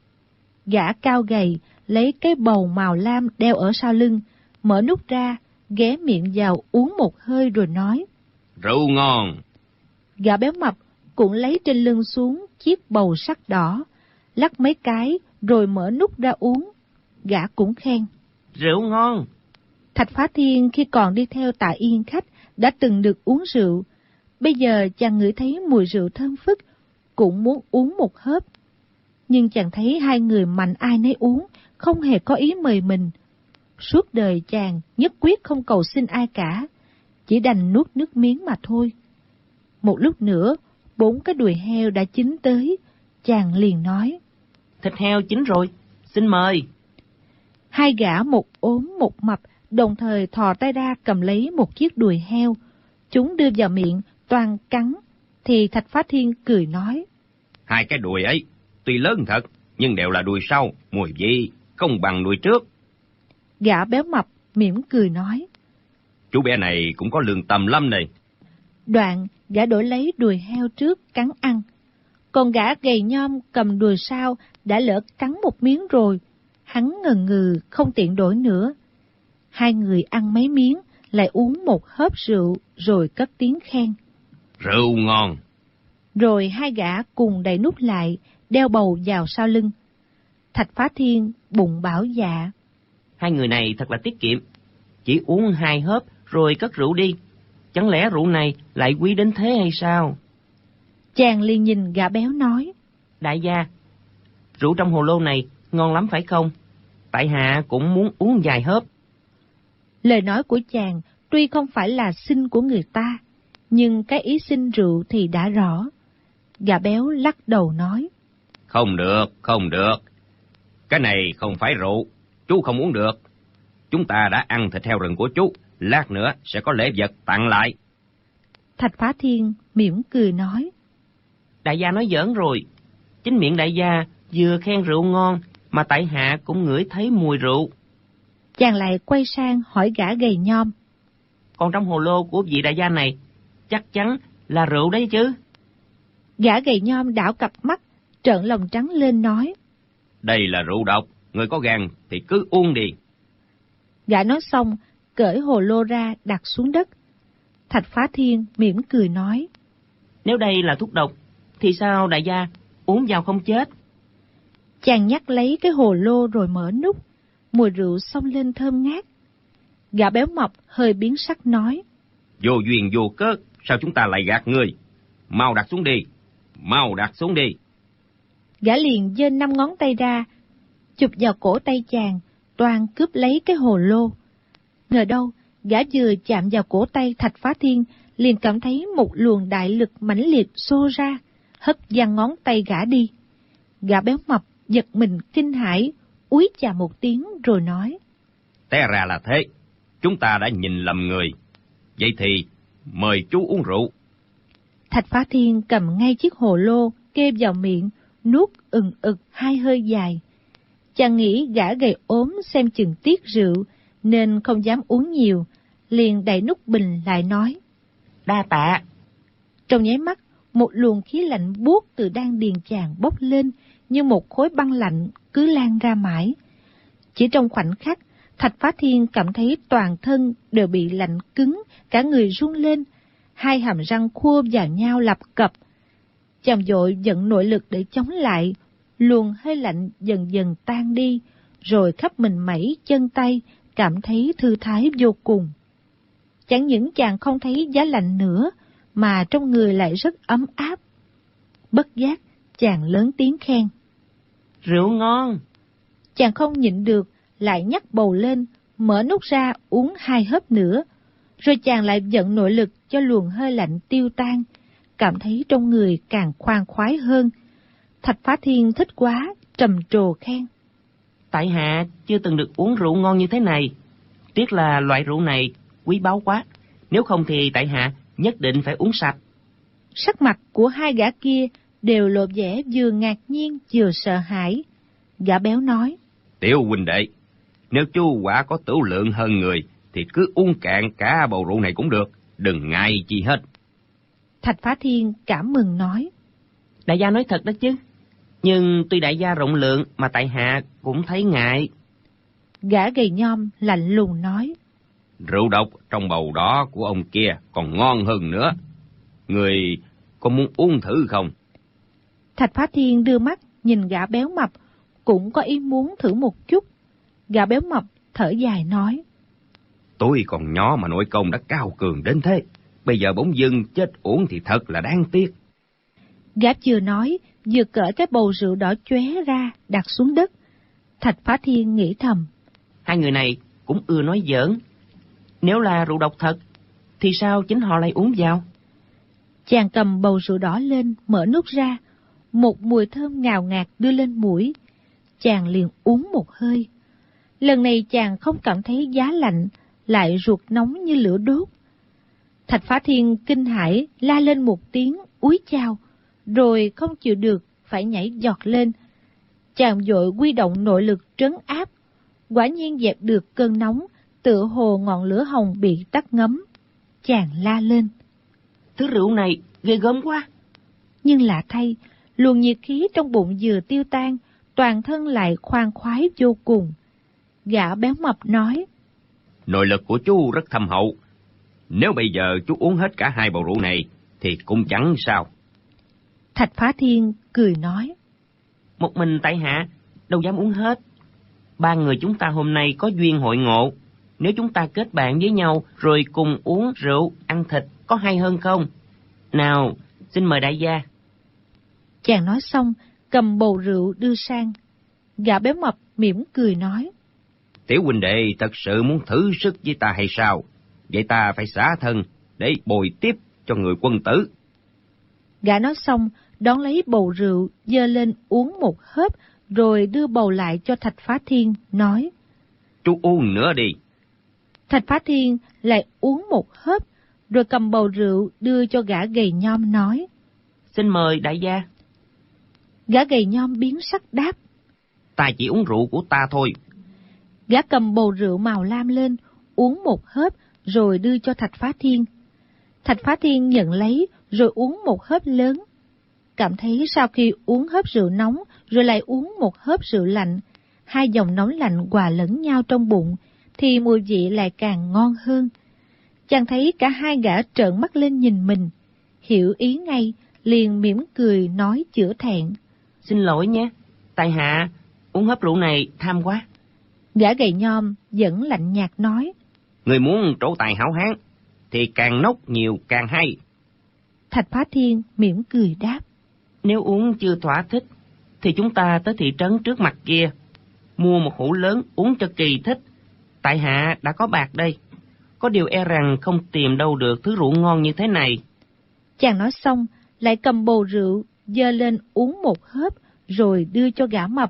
Gã cao gầy lấy cái bầu màu lam đeo ở sau lưng, mở nút ra, ghé miệng vào uống một hơi rồi nói. Rượu ngon. Gã béo mập cũng lấy trên lưng xuống chiếc bầu sắt đỏ, lắc mấy cái rồi mở nút ra uống. Gã cũng khen. Rượu ngon. Thạch Phá Thiên khi còn đi theo Tạ Yên Khách đã từng được uống rượu. Bây giờ chàng ngửi thấy mùi rượu thơm phức, cũng muốn uống một hớp. Nhưng chàng thấy hai người mạnh ai nấy uống, không hề có ý mời mình. Suốt đời chàng nhất quyết không cầu xin ai cả, chỉ đành nuốt nước miếng mà thôi. Một lúc nữa, 4 cái đùi heo đã chín tới, chàng liền nói. Thịt heo chín rồi, xin mời. Hai gã một ốm một mập đồng thời thò tay ra cầm lấy một chiếc đùi heo. Chúng đưa vào miệng, toàn cắn, thì Thạch Phá Thiên cười nói. Hai cái đùi ấy, tuy lớn thật, nhưng đều là đùi sau, mùi vị không bằng đùi trước. Gã béo mập mỉm cười nói. Chú bé này cũng có lương tâm lắm này. Đoạn, gã đổi lấy đùi heo trước cắn ăn. Còn gã gầy nhom cầm đùi sau đã lỡ cắn một miếng rồi. Hắn ngần ngừ không tiện đổi nữa. Hai người ăn mấy miếng, lại uống một hớp rượu rồi cất tiếng khen. Rượu ngon. Rồi hai gã cùng đậy nút lại, đeo bầu vào sau lưng. Thạch Phá Thiên bụng bảo dạ. Hai người này thật là tiết kiệm, chỉ uống 2 hớp rồi cất rượu đi. Chẳng lẽ rượu này lại quý đến thế hay sao? Chàng liền nhìn gã béo nói. Đại gia, rượu trong hồ lô này ngon lắm phải không? Tại hạ cũng muốn uống vài hớp. Lời nói của chàng tuy không phải là xin của người ta, nhưng cái ý xin rượu thì đã rõ. Gã béo lắc đầu nói. Không được, không được. Cái này không phải rượu, chú không uống được. Chúng ta đã ăn thịt heo rừng của chú, lát nữa sẽ có lễ vật tặng lại. Thạch Phá Thiên mỉm cười nói. Đại gia nói giỡn rồi. Chính miệng đại gia vừa khen rượu ngon, mà tại hạ cũng ngửi thấy mùi rượu. Chàng lại quay sang hỏi gã gầy nhom. Còn trong hồ lô của vị đại gia này, chắc chắn là rượu đấy chứ? Gã gầy nhom đảo cặp mắt, trợn lòng trắng lên nói. Đây là rượu độc, người có gan thì cứ uống đi. Gã nói xong, cởi hồ lô ra đặt xuống đất. Thạch Phá Thiên mỉm cười nói. Nếu đây là thuốc độc, thì sao đại gia uống vào không chết? Chàng nhắc lấy cái hồ lô rồi mở nút, mùi rượu xông lên thơm ngát. Gã béo mập hơi biến sắc nói. Vô duyên vô cớ, sao chúng ta lại gạt người? Mau đặt xuống đi, mau đặt xuống đi. Gã liền giơ 5 ngón tay ra, chụp vào cổ tay chàng, toan cướp lấy cái hồ lô. Ngờ đâu, gã vừa chạm vào cổ tay Thạch Phá Thiên, liền cảm thấy một luồng đại lực mãnh liệt xô ra, hất văng ngón tay gã đi. Gã béo mập giật mình kinh hãi, úi chà một tiếng rồi nói. Té ra là thế, chúng ta đã nhìn lầm người. Vậy thì, mời chú uống rượu. Thạch Phá Thiên cầm ngay chiếc hồ lô, kê vào miệng, nuốt ực 2 hơi dài. Chàng nghĩ gã gầy ốm xem chừng tiếc rượu, nên không dám uống nhiều, liền đậy nút bình lại nói. Đa tạ. Trong nháy mắt, một luồng khí lạnh buốt từ đan điền chàng bốc lên, như một khối băng lạnh cứ lan ra mãi. Chỉ trong khoảnh khắc, Thạch Phá Thiên cảm thấy toàn thân đều bị lạnh cứng, cả người run lên, 2 hàm răng khua vào nhau lập cập. Chàng vội vận nội lực để chống lại, luồng hơi lạnh dần dần tan đi, rồi khắp mình mẩy chân tay, cảm thấy thư thái vô cùng. Chẳng những chàng không thấy giá lạnh nữa, mà trong người lại rất ấm áp. Bất giác, chàng lớn tiếng khen. Rượu ngon. Chàng không nhịn được, lại nhắc bầu lên, mở nút ra uống 2 hớp nữa, rồi chàng lại vận nội lực cho luồng hơi lạnh tiêu tan, cảm thấy trong người càng khoan khoái hơn. Thạch Phá Thiên thích quá, trầm trồ khen: Tại hạ chưa từng được uống rượu ngon như thế này. Tiếc là loại rượu này quý báu quá, nếu không thì tại hạ nhất định phải uống sạch. Sắc mặt của hai gã kia đều lộ vẻ vừa ngạc nhiên vừa sợ hãi. Gã béo nói: Tiểu huynh đệ, nếu chú quả có tửu lượng hơn người thì cứ uống cạn cả bầu rượu này cũng được, đừng ngại chi hết. Thạch Phá Thiên cảm mừng nói: Đại gia nói thật đó chứ, nhưng tuy đại gia rộng lượng mà tại hạ cũng thấy ngại. Gã gầy nhom lạnh lùng nói: Rượu độc trong bầu đó của ông kia còn ngon hơn nữa. Người có muốn uống thử không? Thạch Phá Thiên đưa mắt nhìn gã béo mập, cũng có ý muốn thử một chút. Gã béo mập thở dài nói: Tôi còn nhỏ mà nội công đã cao cường đến thế, bây giờ bỗng dưng chết uổng thì thật là đáng tiếc. Gã vừa nói, vừa cởi cái bầu rượu đỏ chóe ra, đặt xuống đất. Thạch Phá Thiên nghĩ thầm: Hai người này cũng ưa nói giỡn. Nếu là rượu độc thật, thì sao chính họ lại uống vào? Chàng cầm bầu rượu đỏ lên, mở nút ra, một mùi thơm ngào ngạt đưa lên mũi. Chàng liền uống một hơi. Lần này chàng không cảm thấy giá lạnh, lại ruột nóng như lửa đốt. Thạch Phá Thiên kinh hãi la lên một tiếng úi chao, rồi không chịu được phải nhảy giọt lên. Chàng vội huy động nội lực trấn áp, quả nhiên dẹp được cơn nóng, tựa hồ ngọn lửa hồng bị tắt ngấm. Chàng la lên: Thứ rượu này ghê gớm quá. Nhưng lạ thay, luồng nhiệt khí trong bụng vừa tiêu tan, toàn thân lại khoan khoái vô cùng. Gã béo mập nói: Nội lực của chú rất thâm hậu, nếu bây giờ chú uống hết cả 2 bầu rượu này thì cũng chẳng sao. Thạch Phá Thiên cười nói: Một mình tại hạ đâu dám uống hết. 3 người chúng ta hôm nay có duyên hội ngộ, nếu chúng ta kết bạn với nhau rồi cùng uống rượu ăn thịt có hay hơn không? Nào, xin mời đại gia. Chàng nói xong, cầm bầu rượu đưa sang. Gã béo mập mỉm cười nói: Tiểu huynh đệ thật sự muốn thử sức với ta hay sao? Vậy ta phải xả thân để bồi tiếp cho người quân tử. Gã nói xong, đón lấy bầu rượu, giơ lên uống một hớp, rồi đưa bầu lại cho Thạch Phá Thiên, nói: Chú uống nữa đi. Thạch Phá Thiên lại uống một hớp, rồi cầm bầu rượu đưa cho gã gầy nhom, nói: Xin mời đại gia. Gã gầy nhom biến sắc đáp: Ta chỉ uống rượu của ta thôi. Gã cầm bầu rượu màu lam lên, uống một hớp, rồi đưa cho Thạch Phá Thiên. Thạch Phá Thiên nhận lấy, rồi uống một hớp lớn. Cảm thấy sau khi uống hớp rượu nóng, rồi lại uống một hớp rượu lạnh, 2 dòng nóng lạnh hòa lẫn nhau trong bụng, thì mùi vị lại càng ngon hơn. Chàng thấy cả hai gã trợn mắt lên nhìn mình, hiểu ý ngay, liền mỉm cười nói chữa thẹn: Xin lỗi nhé, tại hạ uống hớp rượu này tham quá. Gã gầy nhom vẫn lạnh nhạt nói: Người muốn trổ tài hảo hán thì càng nốc nhiều càng hay. Thạch Phá Thiên mỉm cười đáp: Nếu uống chưa thỏa thích, thì chúng ta tới thị trấn trước mặt kia, mua một hũ lớn uống cho kỳ thích. Tại hạ đã có bạc đây, có điều e rằng không tìm đâu được thứ rượu ngon như thế này. Chàng nói xong, lại cầm bầu rượu, giơ lên uống một hớp, rồi đưa cho gã mập.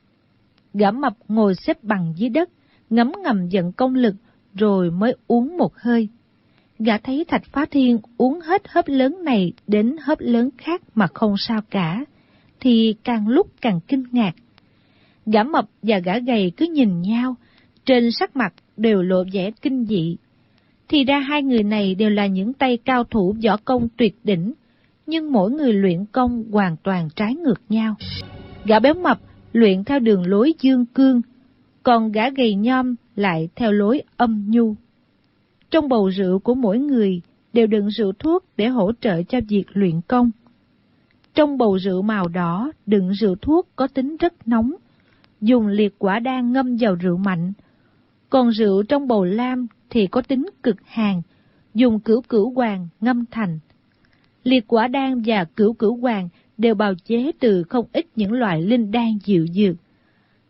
Gã mập ngồi xếp bằng dưới đất, ngấm ngầm vận công lực, rồi mới uống một hơi. Gã thấy Thạch Phá Thiên uống hết hớp lớn này đến hớp lớn khác mà không sao cả, thì càng lúc càng kinh ngạc. Gã mập và gã gầy cứ nhìn nhau, trên sắc mặt đều lộ vẻ kinh dị. Thì ra hai người này đều là những tay cao thủ võ công tuyệt đỉnh, nhưng mỗi người luyện công hoàn toàn trái ngược nhau. Gã béo mập luyện theo đường lối dương cương, còn gã gầy nhom lại theo lối âm nhu. Trong bầu rượu của mỗi người đều đựng rượu thuốc để hỗ trợ cho việc luyện công. Trong bầu rượu màu đỏ đựng rượu thuốc có tính rất nóng, dùng liệt quả đan ngâm vào rượu mạnh. Còn rượu trong bầu lam thì có tính cực hàn, dùng cửu cửu hoàng ngâm thành. Liệt quả đan và cửu cửu hoàng đều bào chế từ không ít những loại linh đan dịu dược.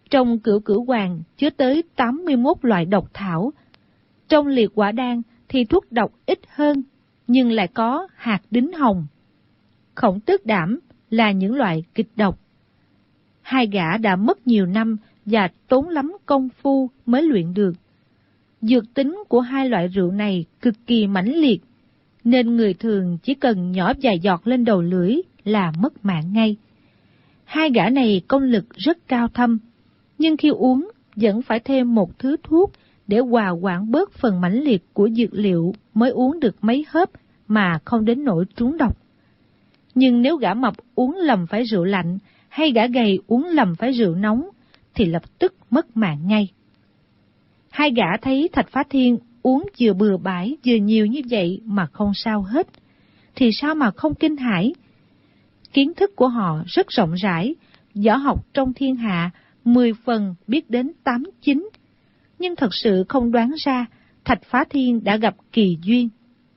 Trong Cửu Cửu Hoàng chứa tới 81 loại độc thảo. Trong Liệt Quả Đan thì thuốc độc ít hơn, nhưng lại có hạt đính hồng, Khổng Tước Đảm là những loại kịch độc. Hai gã đã mất nhiều năm và tốn lắm công phu mới luyện được. Dược tính của hai loại rượu này cực kỳ mãnh liệt, nên người thường chỉ cần nhỏ vài giọt lên đầu lưỡi là mất mạng ngay. Hai gã này công lực rất cao thâm, nhưng khi uống vẫn phải thêm một thứ thuốc để hòa hoãn bớt phần mãnh liệt của dược liệu mới uống được mấy hớp mà không đến nỗi trúng độc. Nhưng nếu gã mập uống lầm phải rượu lạnh hay gã gầy uống lầm phải rượu nóng thì lập tức mất mạng ngay. Hai gã thấy Thạch Phá Thiên uống vừa bừa bãi vừa nhiều như vậy mà không sao hết, thì sao mà không kinh hãi. Kiến thức của họ rất rộng rãi, võ học trong thiên hạ 10 phần biết đến 8-9, nhưng thật sự không đoán ra Thạch Phá Thiên đã gặp kỳ duyên.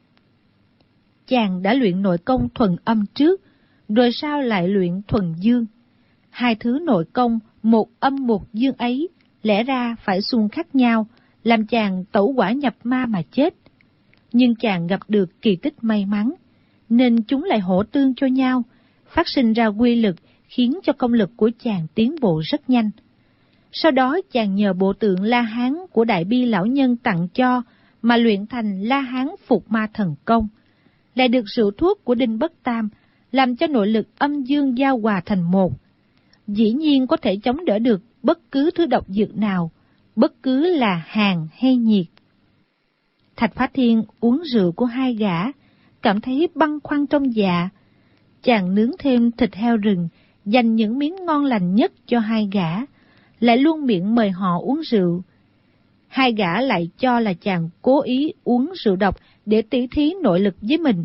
Chàng đã luyện nội công thuần âm trước, rồi sao lại luyện thuần dương. Hai thứ nội công một âm một dương ấy lẽ ra phải xung khắc nhau, làm chàng tẩu hỏa nhập ma mà chết. Nhưng chàng gặp được kỳ tích may mắn, nên chúng lại hỗ tương cho nhau, phát sinh ra quy lực khiến cho công lực của chàng tiến bộ rất nhanh. Sau đó chàng nhờ bộ tượng La Hán của Đại Bi lão nhân tặng cho mà luyện thành La Hán Phục Ma Thần Công, lại được rượu thuốc của Đinh Bất Tam làm cho nội lực âm dương giao hòa thành một. Dĩ nhiên có thể chống đỡ được bất cứ thứ độc dược nào, bất cứ là hàn hay nhiệt. Thạch Phá Thiên uống rượu của hai gã, cảm thấy băn khoăn trong dạ. Chàng nướng thêm thịt heo rừng, dành những miếng ngon lành nhất cho hai gã, lại luôn miệng mời họ uống rượu. Hai gã lại cho là chàng cố ý uống rượu độc để tỉ thí nội lực với mình.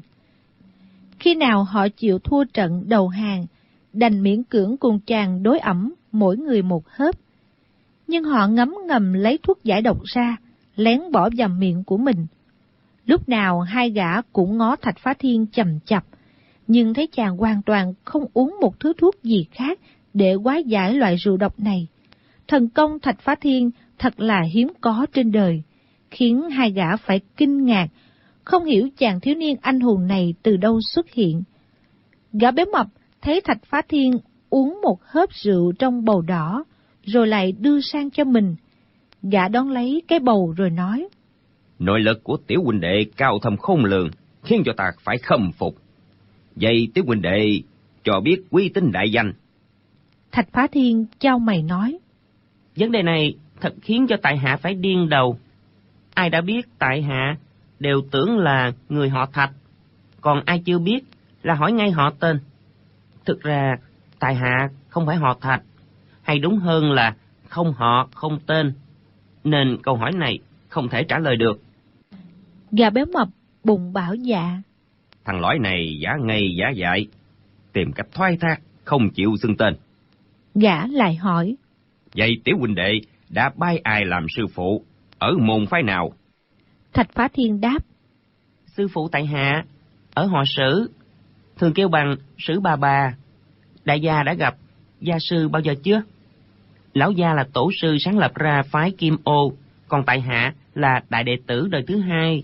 Khi nào họ chịu thua trận đầu hàng, đành miễn cưỡng cùng chàng đối ẩm mỗi người một hớp. Nhưng họ ngấm ngầm lấy thuốc giải độc ra, lén bỏ vào miệng của mình. Lúc nào hai gã cũng ngó Thạch Phá Thiên chằm chằm, nhưng thấy chàng hoàn toàn không uống một thứ thuốc gì khác để hóa giải loại rượu độc này. Thần công Thạch Phá Thiên thật là hiếm có trên đời, khiến hai gã phải kinh ngạc, không hiểu chàng thiếu niên anh hùng này từ đâu xuất hiện. Gã béo mập thấy Thạch Phá Thiên uống một hớp rượu trong bầu đỏ, rồi lại đưa sang cho mình. Gã đón lấy cái bầu rồi nói: Nội lực của tiểu huynh đệ cao thâm khôn lường, khiến cho ta phải khâm phục. Vậy tiểu huynh đệ cho biết uy tín đại danh. Thạch Phá Thiên chau mày nói: Vấn đề này thật khiến cho tại hạ phải điên đầu. Ai đã biết tại hạ đều tưởng là người họ Thạch, còn ai chưa biết là hỏi ngay họ tên. Thực ra tại hạ không phải họ Thạch, hay đúng hơn là không họ không tên, nên câu hỏi này không thể trả lời được. Gà béo mập bùng bảo dạ: Thằng lõi này giả ngây giả dại, tìm cách thoái thác, không chịu xưng tên. Gã lại hỏi: Vậy tiểu huynh đệ đã bái ai làm sư phụ, ở môn phái nào? Thạch Phá Thiên đáp: Sư phụ tại hạ ở họ Sử, thường kêu bằng Sử Bà Bà. Đại gia đã gặp gia sư bao giờ chưa? Lão gia là tổ sư sáng lập ra phái Kim Ô, còn tại hạ là đại đệ tử đời thứ hai.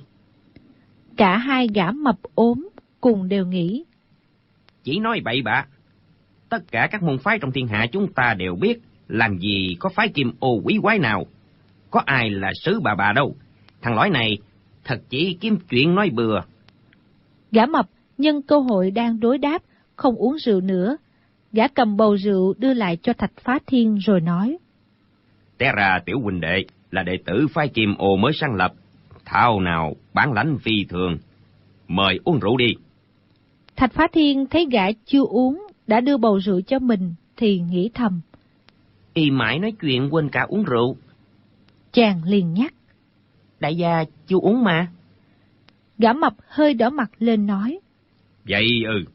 Cả hai gã mập ốm cùng đều nghĩ: Chỉ nói bậy bạ. Tất cả các môn phái trong thiên hạ chúng ta đều biết, làm gì có phái Kim Ô quý quái nào. Có ai là Sử Bà Bà đâu. Thằng lõi này thật chỉ kiếm chuyện nói bừa. Gã mập nhân cơ hội đang đối đáp, không uống rượu nữa. Gã cầm bầu rượu đưa lại cho Thạch Phá Thiên rồi nói: Té ra tiểu huynh đệ là đệ tử phái Kim Ô mới sáng lập, thao nào bản lãnh phi thường. Mời uống rượu đi. Thạch Phá Thiên thấy gã chưa uống đã đưa bầu rượu cho mình thì nghĩ thầm: Y mãi nói chuyện quên cả uống rượu. Chàng liền nhắc: Đại gia chưa uống mà. Gã mập hơi đỏ mặt lên nói: Vậy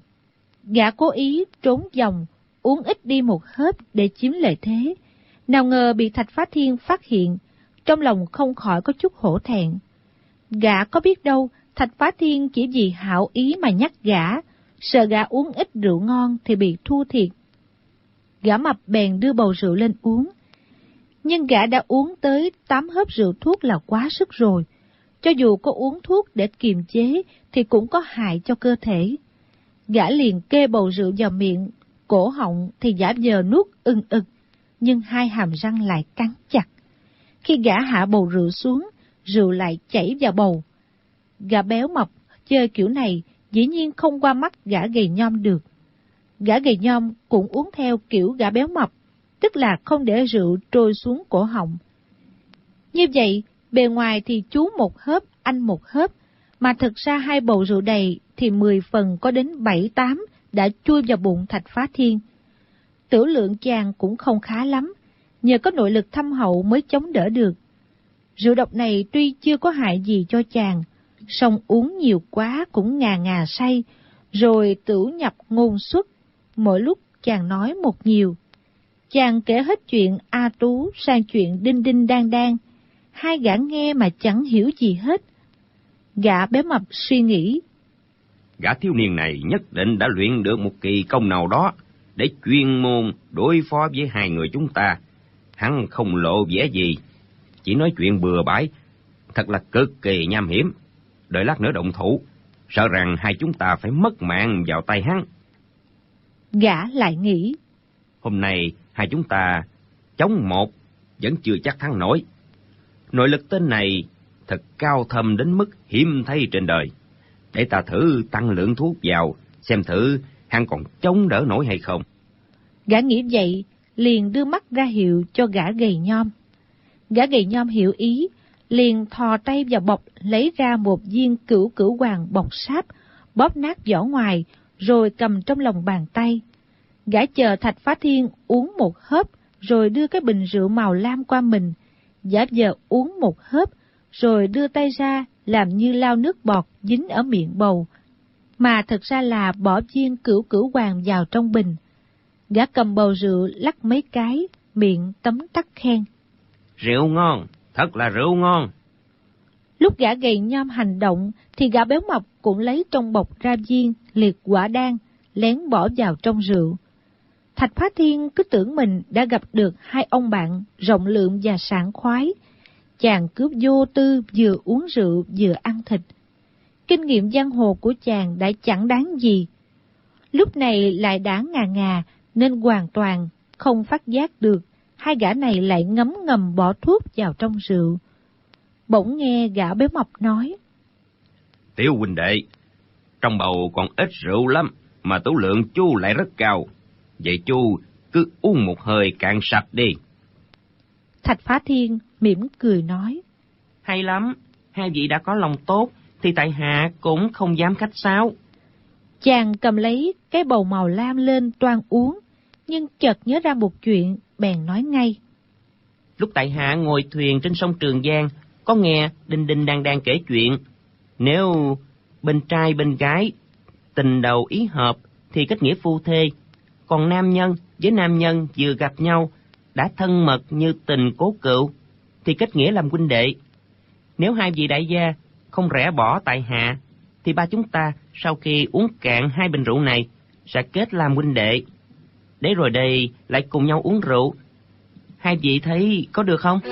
Gã cố ý trốn vòng, uống ít đi một hớp để chiếm lợi thế. Nào ngờ bị Thạch Phá Thiên phát hiện, trong lòng không khỏi có chút hổ thẹn. Gã có biết đâu, Thạch Phá Thiên chỉ vì hảo ý mà nhắc gã, sợ gã uống ít rượu ngon thì bị thua thiệt. Gã mập bèn đưa bầu rượu lên uống. Nhưng gã đã uống tới 8 hớp rượu thuốc là quá sức rồi. Cho dù có uống thuốc để kiềm chế thì cũng có hại cho cơ thể. Gã liền kê bầu rượu vào miệng, cổ họng thì giả vờ nuốt ưng ực, nhưng hai hàm răng lại cắn chặt. Khi gã hạ bầu rượu xuống, rượu lại chảy vào bầu. Gã béo mập chơi kiểu này dĩ nhiên không qua mắt gã gầy nhom được. Gã gầy nhom cũng uống theo kiểu gã béo mập, tức là không để rượu trôi xuống cổ họng. Như vậy, bề ngoài thì chú một hớp, anh một hớp, mà thực ra hai bầu rượu đầy thì 10 phần có đến 7-8 đã chui vào bụng Thạch Phá Thiên. Tiểu lượng chàng cũng không khá lắm, nhờ có nội lực thâm hậu mới chống đỡ được. Rượu độc này tuy chưa có hại gì cho chàng, song uống nhiều quá cũng ngà ngà say, rồi tửu nhập ngôn xuất, mỗi lúc chàng nói một nhiều. Chàng kể hết chuyện A Tú sang chuyện Đinh Đinh Đan Đan, hai gã nghe mà chẳng hiểu gì hết. Gã béo mập suy nghĩ. Gã thiếu niên này nhất định đã luyện được một kỳ công nào đó để chuyên môn đối phó với hai người chúng ta. Hắn không lộ vẻ gì, chỉ nói chuyện bừa bãi, thật là cực kỳ nham hiểm. Đợi lát nữa động thủ, sợ rằng hai chúng ta phải mất mạng vào tay hắn. Gã lại nghĩ. Hôm nay hai chúng ta chống một vẫn chưa chắc thắng nổi. Nội lực tên này thật cao thâm đến mức hiếm thấy trên đời. Để ta thử tăng lượng thuốc vào, xem thử hắn còn chống đỡ nổi hay không. Gã nghĩ vậy, liền đưa mắt ra hiệu cho gã gầy nhom. Gã gầy nhom hiểu ý, liền thò tay vào bọc lấy ra một viên cửu cửu hoàng bọc sáp, bóp nát vỏ ngoài, rồi cầm trong lòng bàn tay. Gã chờ Thạch Phá Thiên uống một hớp, rồi đưa cái bình rượu màu lam qua mình, giả vờ uống một hớp, rồi đưa tay ra làm như lao nước bọt dính ở miệng bầu, mà thực ra là bỏ viên cửu cửu hoàng vào trong bình. Gã cầm bầu rượu lắc mấy cái, miệng tấm tắc khen. Rượu ngon, thật là rượu ngon. Lúc gã gầy nhom hành động, thì gã béo mập cũng lấy trong bọc ra viên liệt quả đan, lén bỏ vào trong rượu. Thạch Phá Thiên cứ tưởng mình đã gặp được hai ông bạn rộng lượng và sảng khoái. Chàng cứ vô tư vừa uống rượu vừa ăn thịt. Kinh nghiệm giang hồ của chàng đã chẳng đáng gì. Lúc này lại đã ngà ngà nên hoàn toàn không phát giác được hai gã này lại ngấm ngầm bỏ thuốc vào trong rượu. Bỗng nghe gã béo mập nói. Tiểu huynh đệ, trong bầu còn ít rượu lắm, mà tửu lượng chu lại rất cao. Vậy chu cứ uống một hơi cạn sạch đi. Thạch Phá Thiên mỉm cười nói. Hay lắm, hai vị đã có lòng tốt, thì tại hạ cũng không dám khách sáo. Chàng cầm lấy cái bầu màu lam lên toan uống, nhưng chợt nhớ ra một chuyện, bèn nói ngay. Lúc tại hạ ngồi thuyền trên sông Trường Giang, có nghe Đinh Đinh Đan Đan kể chuyện. Nếu bên trai bên gái tình đầu ý hợp thì kết nghĩa phu thê, còn nam nhân với nam nhân vừa gặp nhau đã thân mật như tình cố cựu thì kết nghĩa làm huynh đệ. Nếu hai vị đại gia không rẽ bỏ tại hạ thì ba chúng ta sau khi uống cạn hai bình rượu này sẽ kết làm huynh đệ, để rồi đây lại cùng nhau uống rượu. Hai vị thấy có được không?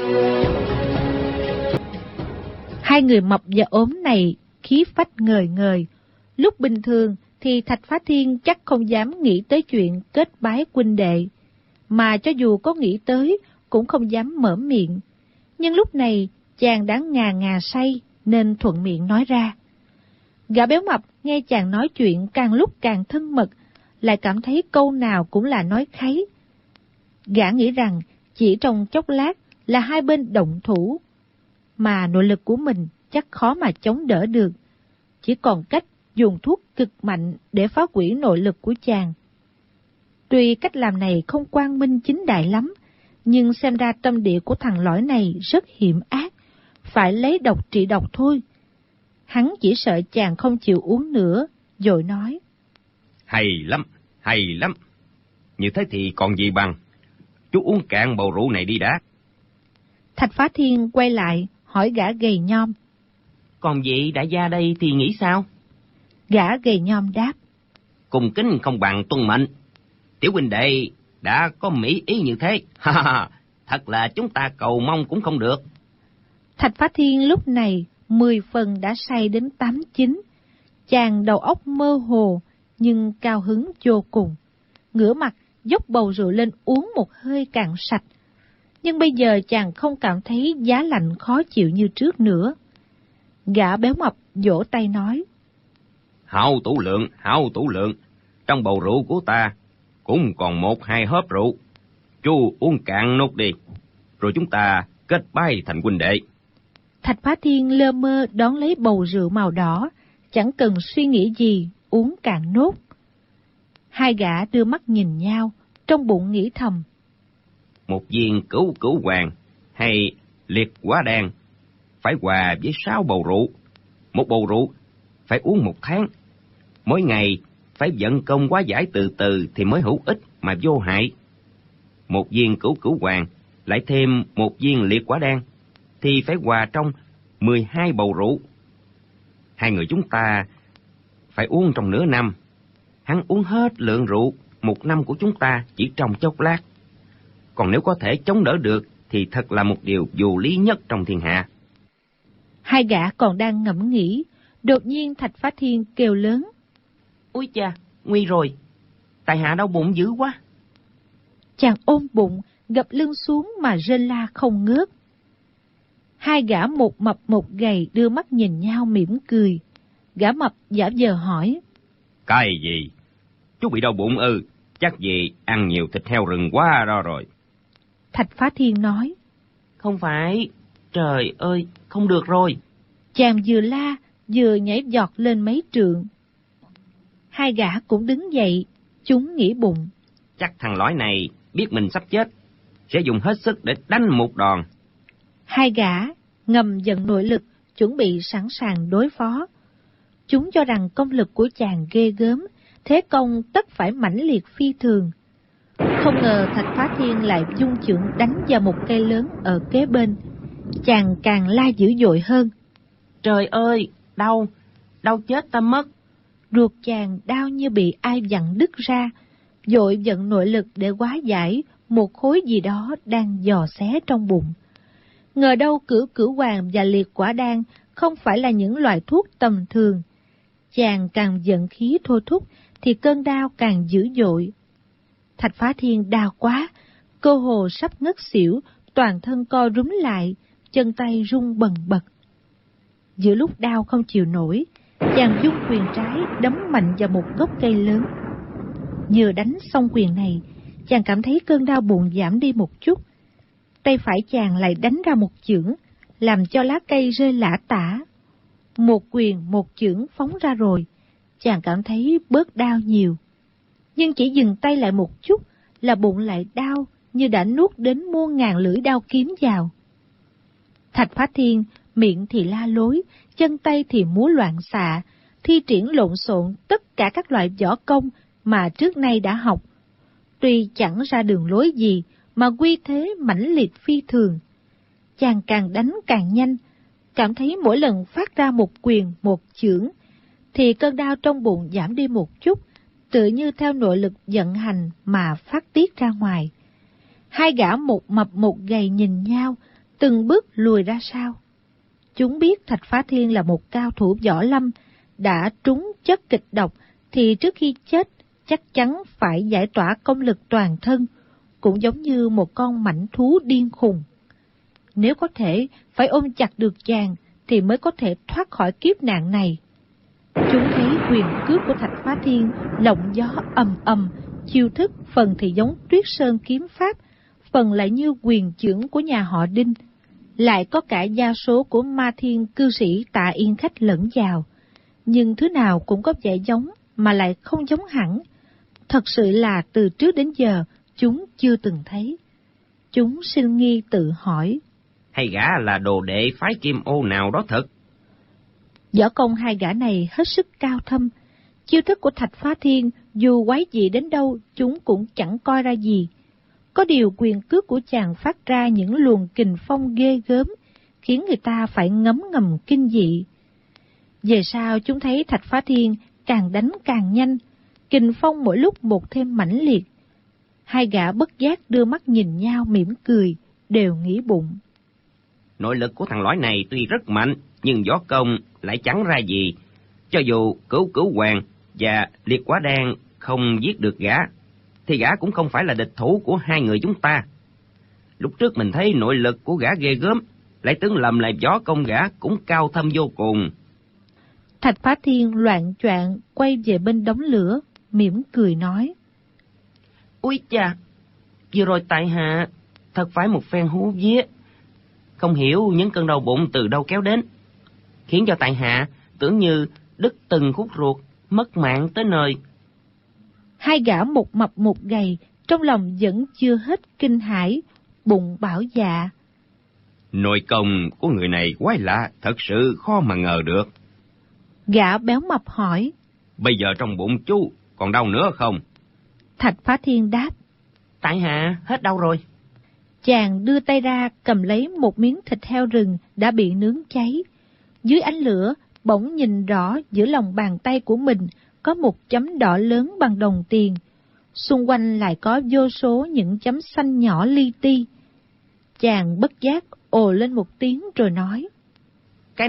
Hai người mập và ốm này khí phách ngời ngời. Lúc bình thường thì Thạch Phá Thiên chắc không dám nghĩ tới chuyện kết bái huynh đệ, mà cho dù có nghĩ tới cũng không dám mở miệng. Nhưng lúc này chàng đã ngà ngà say nên thuận miệng nói ra. Gã béo mập nghe chàng nói chuyện càng lúc càng thân mật, lại cảm thấy câu nào cũng là nói kháy. Gã nghĩ rằng chỉ trong chốc lát là hai bên động thủ, mà nội lực của mình chắc khó mà chống đỡ được, chỉ còn cách dùng thuốc cực mạnh để phá hủy nội lực của chàng. Tuy cách làm này không quang minh chính đại lắm, nhưng xem ra tâm địa của thằng lõi này rất hiểm ác, phải lấy độc trị độc thôi. Hắn chỉ sợ chàng không chịu uống nữa, rồi nói. Hay lắm, hay lắm. Như thế thì còn gì bằng. Chú uống cạn bầu rượu này đi đã. Thạch Phá Thiên quay lại, hỏi gã gầy nhom. Còn vị đại gia đây thì nghĩ sao? Gã gầy nhom đáp. Cùng kính không bằng tuân mệnh. Tiểu huynh đệ đã có mỹ ý như thế, Thật là chúng ta cầu mong cũng không được. Thạch Phá Thiên lúc này 10 phần đã say đến 8-9. Chàng đầu óc mơ hồ nhưng cao hứng vô cùng. Ngửa mặt dốc bầu rượu lên uống một hơi cạn sạch. Nhưng bây giờ chàng không cảm thấy giá lạnh khó chịu như trước nữa. Gã béo mập vỗ tay nói: Hảo Tủ Lượng, trong bầu rượu của ta cũng còn 1-2 hớp rượu. Chú uống cạn nốt đi, rồi chúng ta kết bái thành huynh đệ. Thạch Phá Thiên lơ mơ đón lấy bầu rượu màu đỏ, chẳng cần suy nghĩ gì, uống cạn nốt. Hai gã đưa mắt nhìn nhau, trong bụng nghĩ thầm: Một viên cửu hoàng hay liệt quả đan phải hòa với 6 bầu rượu. Một bầu rượu phải uống 1 tháng. Mỗi ngày phải vận công hóa giải từ từ thì mới hữu ích mà vô hại. Một viên cửu hoàng lại thêm 1 viên liệt quả đan thì phải hòa trong 12 bầu rượu. 2 người chúng ta phải uống trong nửa năm. Hắn uống hết lượng rượu 1 năm của chúng ta chỉ trong chốc lát. Còn nếu có thể chống đỡ được thì thật là một điều vô lý nhất trong thiên hạ. Hai gã còn đang ngẫm nghĩ, đột nhiên Thạch Phá Thiên kêu lớn: Úi cha, nguy rồi, tại hạ đau bụng dữ quá. Chàng ôm bụng, gập lưng xuống mà rên la không ngớt. Hai gã một mập một gầy đưa mắt nhìn nhau mỉm cười. Gã mập giả vờ hỏi: Cái gì? Chú bị đau bụng ư? Chắc gì ăn nhiều thịt heo rừng quá đó rồi. Thạch Phá Thiên nói: Không phải, trời ơi, không được rồi. Chàng vừa la, vừa nhảy giọt lên mấy trượng. Hai gã cũng đứng dậy, chúng nghĩ bụng: Chắc thằng lõi này biết mình sắp chết, sẽ dùng hết sức để đánh một đòn. Hai gã ngầm giận nội lực, chuẩn bị sẵn sàng đối phó. Chúng cho rằng công lực của chàng ghê gớm, thế công tất phải mãnh liệt phi thường. Không ngờ Thạch Phá Thiên lại dung chưởng đánh vào một cây lớn ở kế bên. Chàng càng la dữ dội hơn: Trời ơi, đau chết ta mất. Ruột chàng đau như bị ai vặn đứt ra, vội vận nội lực để hóa giải một khối gì đó đang dò xé trong bụng. Ngờ đâu cửu hoàng và liệt quả đan không phải là những loại thuốc tầm thường. Chàng càng giận khí thôi thúc thì cơn đau càng dữ dội. Thạch Phá Thiên đau quá, cơ hồ sắp ngất xỉu, toàn thân co rúm lại, chân tay run bần bật. Giữa lúc đau không chịu nổi, chàng vung quyền trái đấm mạnh vào một gốc cây lớn. Vừa đánh xong quyền này, chàng cảm thấy cơn đau bụng giảm đi một chút. Tay phải chàng lại đánh ra một chưởng, làm cho lá cây rơi lả tả. Một quyền một chưởng phóng ra rồi, chàng cảm thấy bớt đau nhiều. Nhưng chỉ dừng tay lại một chút là bụng lại đau như đã nuốt đến muôn ngàn lưỡi đao kiếm vào. Thạch Phá Thiên miệng thì la lối, chân tay thì múa loạn xạ, thi triển lộn xộn tất cả các loại võ công mà trước nay đã học. Tuy chẳng ra đường lối gì mà quy thế mãnh liệt phi thường. Chàng càng đánh càng nhanh, cảm thấy mỗi lần phát ra một quyền một chưởng thì cơn đau trong bụng giảm đi một chút, tự như theo nội lực vận hành mà phát tiết ra ngoài. Hai gã một mập một gầy nhìn nhau, từng bước lùi ra sau. Chúng biết Thạch Phá Thiên là một cao thủ võ lâm, đã trúng chất kịch độc thì trước khi chết chắc chắn phải giải tỏa công lực toàn thân, cũng giống như một con mãnh thú điên khùng. Nếu có thể phải ôm chặt được chàng thì mới có thể thoát khỏi kiếp nạn này. Chúng thấy quyền cước của Thạch Phá Thiên lộng gió ầm ầm, chiêu thức phần thì giống Tuyết Sơn kiếm pháp, phần lại như quyền chưởng của nhà họ Đinh, lại có cả gia số của Ma Thiên cư sĩ Tạ Yên Khách lẫn vào, nhưng thứ nào cũng có vẻ giống mà lại không giống hẳn. Thật sự là từ trước đến giờ chúng chưa từng thấy. Chúng sinh nghi tự hỏi: Hay gã là đồ đệ phái Kim Ô nào đó thật? Võ công hai gã này hết sức cao thâm. Chiêu thức của Thạch Phá Thiên dù quái dị đến đâu chúng cũng chẳng coi ra gì. Có điều quyền cước của chàng phát ra những luồng kình phong ghê gớm, khiến người ta phải ngấm ngầm kinh dị. Về sau chúng thấy Thạch Phá Thiên càng đánh càng nhanh, kình phong mỗi lúc một thêm mãnh liệt. Hai gã bất giác đưa mắt nhìn nhau mỉm cười, đều nghĩ bụng. Nội lực của thằng lõi này tuy rất mạnh, nhưng võ công lại chẳng ra gì. Cho dù Cửu Hoàng và Liệt Quá Đan không giết được gã, thì gã cũng không phải là địch thủ của hai người chúng ta. Lúc trước mình thấy nội lực của gã ghê gớm, lại tưởng lầm là võ công gã cũng cao thâm vô cùng. Thạch Phá Thiên loạng choạng quay về bên đống lửa, mỉm cười nói. Úi cha, vừa rồi tại hạ thật phải một phen hú vía. Không hiểu những cơn đau bụng từ đâu kéo đến, khiến cho tại hạ tưởng như đứt từng khúc ruột, mất mạng tới nơi. Hai gã một mập một gầy, trong lòng vẫn chưa hết kinh hãi, bụng bảo dạ. Nội công của người này quái lạ, thật sự khó mà ngờ được. Gã béo mập hỏi. Bây giờ trong bụng chú còn đau nữa không? Thạch Phá Thiên đáp. Tại hạ hết đau rồi. Chàng đưa tay ra cầm lấy một miếng thịt heo rừng đã bị nướng cháy. Dưới ánh lửa, bỗng nhìn rõ giữa lòng bàn tay của mình có một chấm đỏ lớn bằng đồng tiền. Xung quanh lại có vô số những chấm xanh nhỏ li ti. Chàng bất giác ồ lên một tiếng rồi nói. Cái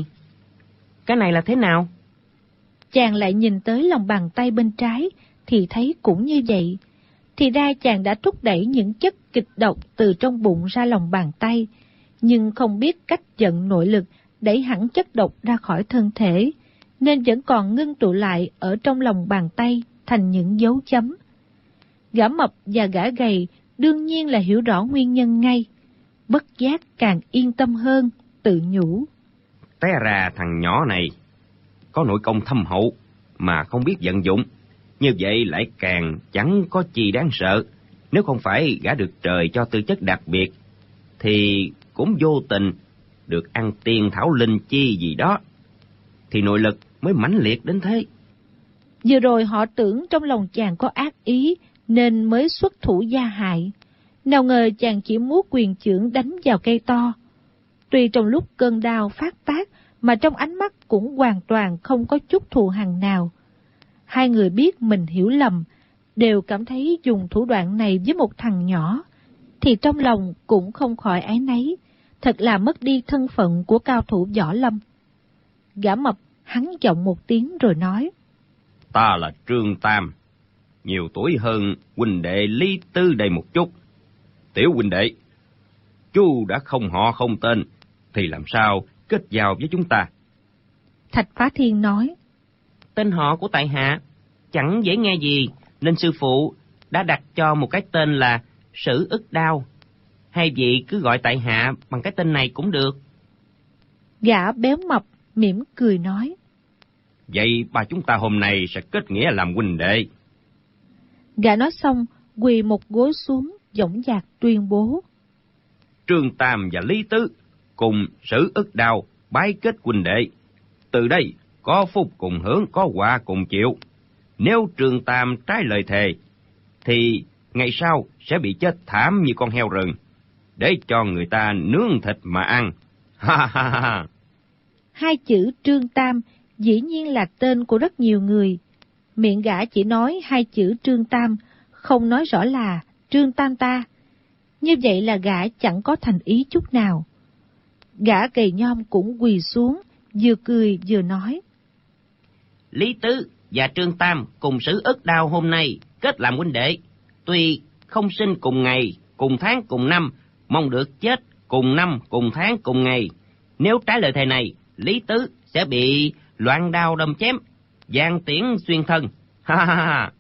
này là thế nào? Chàng lại nhìn tới lòng bàn tay bên trái thì thấy cũng như vậy. Thì ra chàng đã thúc đẩy những chất kịch độc từ trong bụng ra lòng bàn tay, nhưng không biết cách vận nội lực đẩy hẳn chất độc ra khỏi thân thể, nên vẫn còn ngưng tụ lại ở trong lòng bàn tay thành những dấu chấm. Gã mập và gã gầy đương nhiên là hiểu rõ nguyên nhân ngay, bất giác càng yên tâm hơn, tự nhủ. Té ra thằng nhỏ này có nội công thâm hậu mà không biết vận dụng, như vậy lại càng chẳng có chi đáng sợ. Nếu không phải gã được trời cho tư chất đặc biệt, thì cũng vô tình được ăn tiên thảo linh chi gì đó, thì nội lực mới mãnh liệt đến thế. Vừa rồi họ tưởng trong lòng chàng có ác ý nên mới xuất thủ gia hại. Nào ngờ chàng chỉ múa quyền chưởng đánh vào cây to. Tuy trong lúc cơn đau phát tác mà trong ánh mắt cũng hoàn toàn không có chút thù hằn nào. Hai người biết mình hiểu lầm, đều cảm thấy dùng thủ đoạn này với một thằng nhỏ, thì trong lòng cũng không khỏi áy náy, thật là mất đi thân phận của cao thủ võ lâm. Gã mập hắn giọng một tiếng rồi nói. Ta là Trương Tam, nhiều tuổi hơn huynh đệ Lý Tư đây một chút. Tiểu huynh đệ, chú đã không họ không tên, thì làm sao kết giao với chúng ta? Thạch Phá Thiên nói. Tên họ của tại hạ chẳng dễ nghe gì, nên sư phụ đã đặt cho một cái tên là Sử Ức Đao. Hai vị cứ gọi tại hạ bằng cái tên này cũng được. Gã béo mập mỉm cười nói. Vậy ba chúng ta hôm nay sẽ kết nghĩa làm huynh đệ. Gã nói xong, quỳ một gối xuống, dõng dạc tuyên bố. Trương Tam và Lý Tứ cùng Sử Ức Đao bái kết huynh đệ. Từ đây có phúc cùng hưởng, có họa cùng chịu. Nếu Trương Tam trái lời thề, thì ngày sau sẽ bị chết thảm như con heo rừng, để cho người ta nướng thịt mà ăn. Ha ha ha. Hai chữ Trương Tam dĩ nhiên là tên của rất nhiều người. Miệng gã chỉ nói hai chữ Trương Tam, không nói rõ là Trương Tam ta. Như vậy là gã chẳng có thành ý chút nào. Gã gầy nhom cũng quỳ xuống, vừa cười vừa nói. Lý Tứ và Trương Tam cùng Sử Ức Đao hôm nay kết làm huynh đệ. Tuy không sinh cùng ngày, cùng tháng, cùng năm, mong được chết cùng năm, cùng tháng, cùng ngày. Nếu trái lời thề này, Lý Tứ sẽ bị loạn đao đâm chém, giang tiễn xuyên thân. Ha ha ha.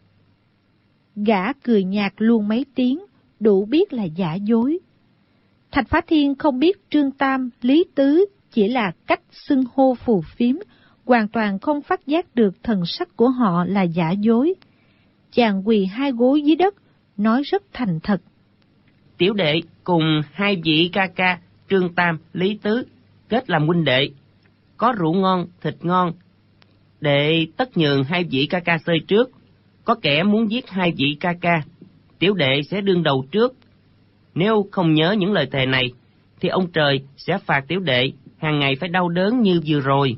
Gã cười nhạt luôn mấy tiếng, đủ biết là giả dối. Thạch Phá Thiên không biết Trương Tam, Lý Tứ chỉ là cách xưng hô phù phiếm, hoàn toàn không phát giác được thần sắc của họ là giả dối. Chàng quỳ hai gối dưới đất, nói rất thành thật. Tiểu đệ cùng hai vị ca ca Trương Tam, Lý Tứ kết làm huynh đệ. Có rượu ngon, thịt ngon, đệ tất nhường hai vị ca ca xơi trước. Có kẻ muốn giết hai vị ca ca, tiểu đệ sẽ đương đầu trước. Nếu không nhớ những lời thề này, thì ông trời sẽ phạt tiểu đệ hàng ngày phải đau đớn như vừa rồi.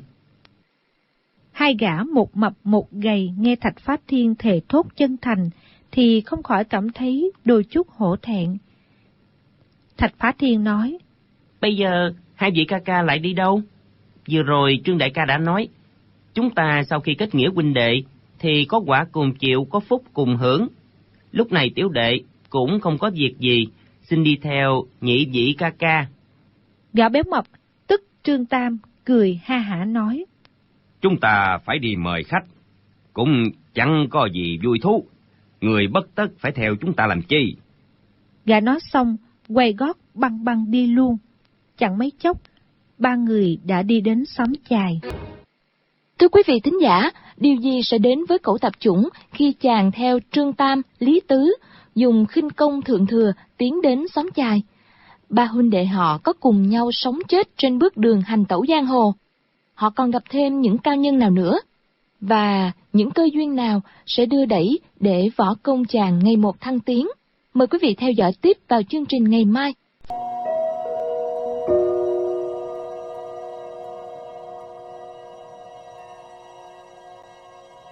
Hai gã một mập một gầy nghe Thạch Phá Thiên thề thốt chân thành, thì không khỏi cảm thấy đôi chút hổ thẹn. Thạch Phá Thiên nói, bây giờ hai vị ca ca lại đi đâu? Vừa rồi Trương đại ca đã nói, chúng ta sau khi kết nghĩa huynh đệ thì có quả cùng chịu, có phúc cùng hưởng. Lúc này tiểu đệ cũng không có việc gì, xin đi theo nhị vị ca ca. Gã béo mập, tức Trương Tam, cười ha hả nói, chúng ta phải đi mời khách, cũng chẳng có gì vui thú, người bất tất phải theo chúng ta làm chi. Gã nói xong, quay gót băng băng đi luôn. Chẳng mấy chốc, ba người đã đi đến xóm chài. Thưa quý vị thính giả, điều gì sẽ đến với Cẩu Tạp Chủng khi chàng theo Trương Tam, Lý Tứ dùng khinh công thượng thừa tiến đến xóm chài? Ba huynh đệ họ có cùng nhau sống chết trên bước đường hành tẩu giang hồ? Họ còn gặp thêm những cao nhân nào nữa? Và những cơ duyên nào sẽ đưa đẩy để võ công chàng ngày một thăng tiến? Mời quý vị theo dõi tiếp vào chương trình ngày mai.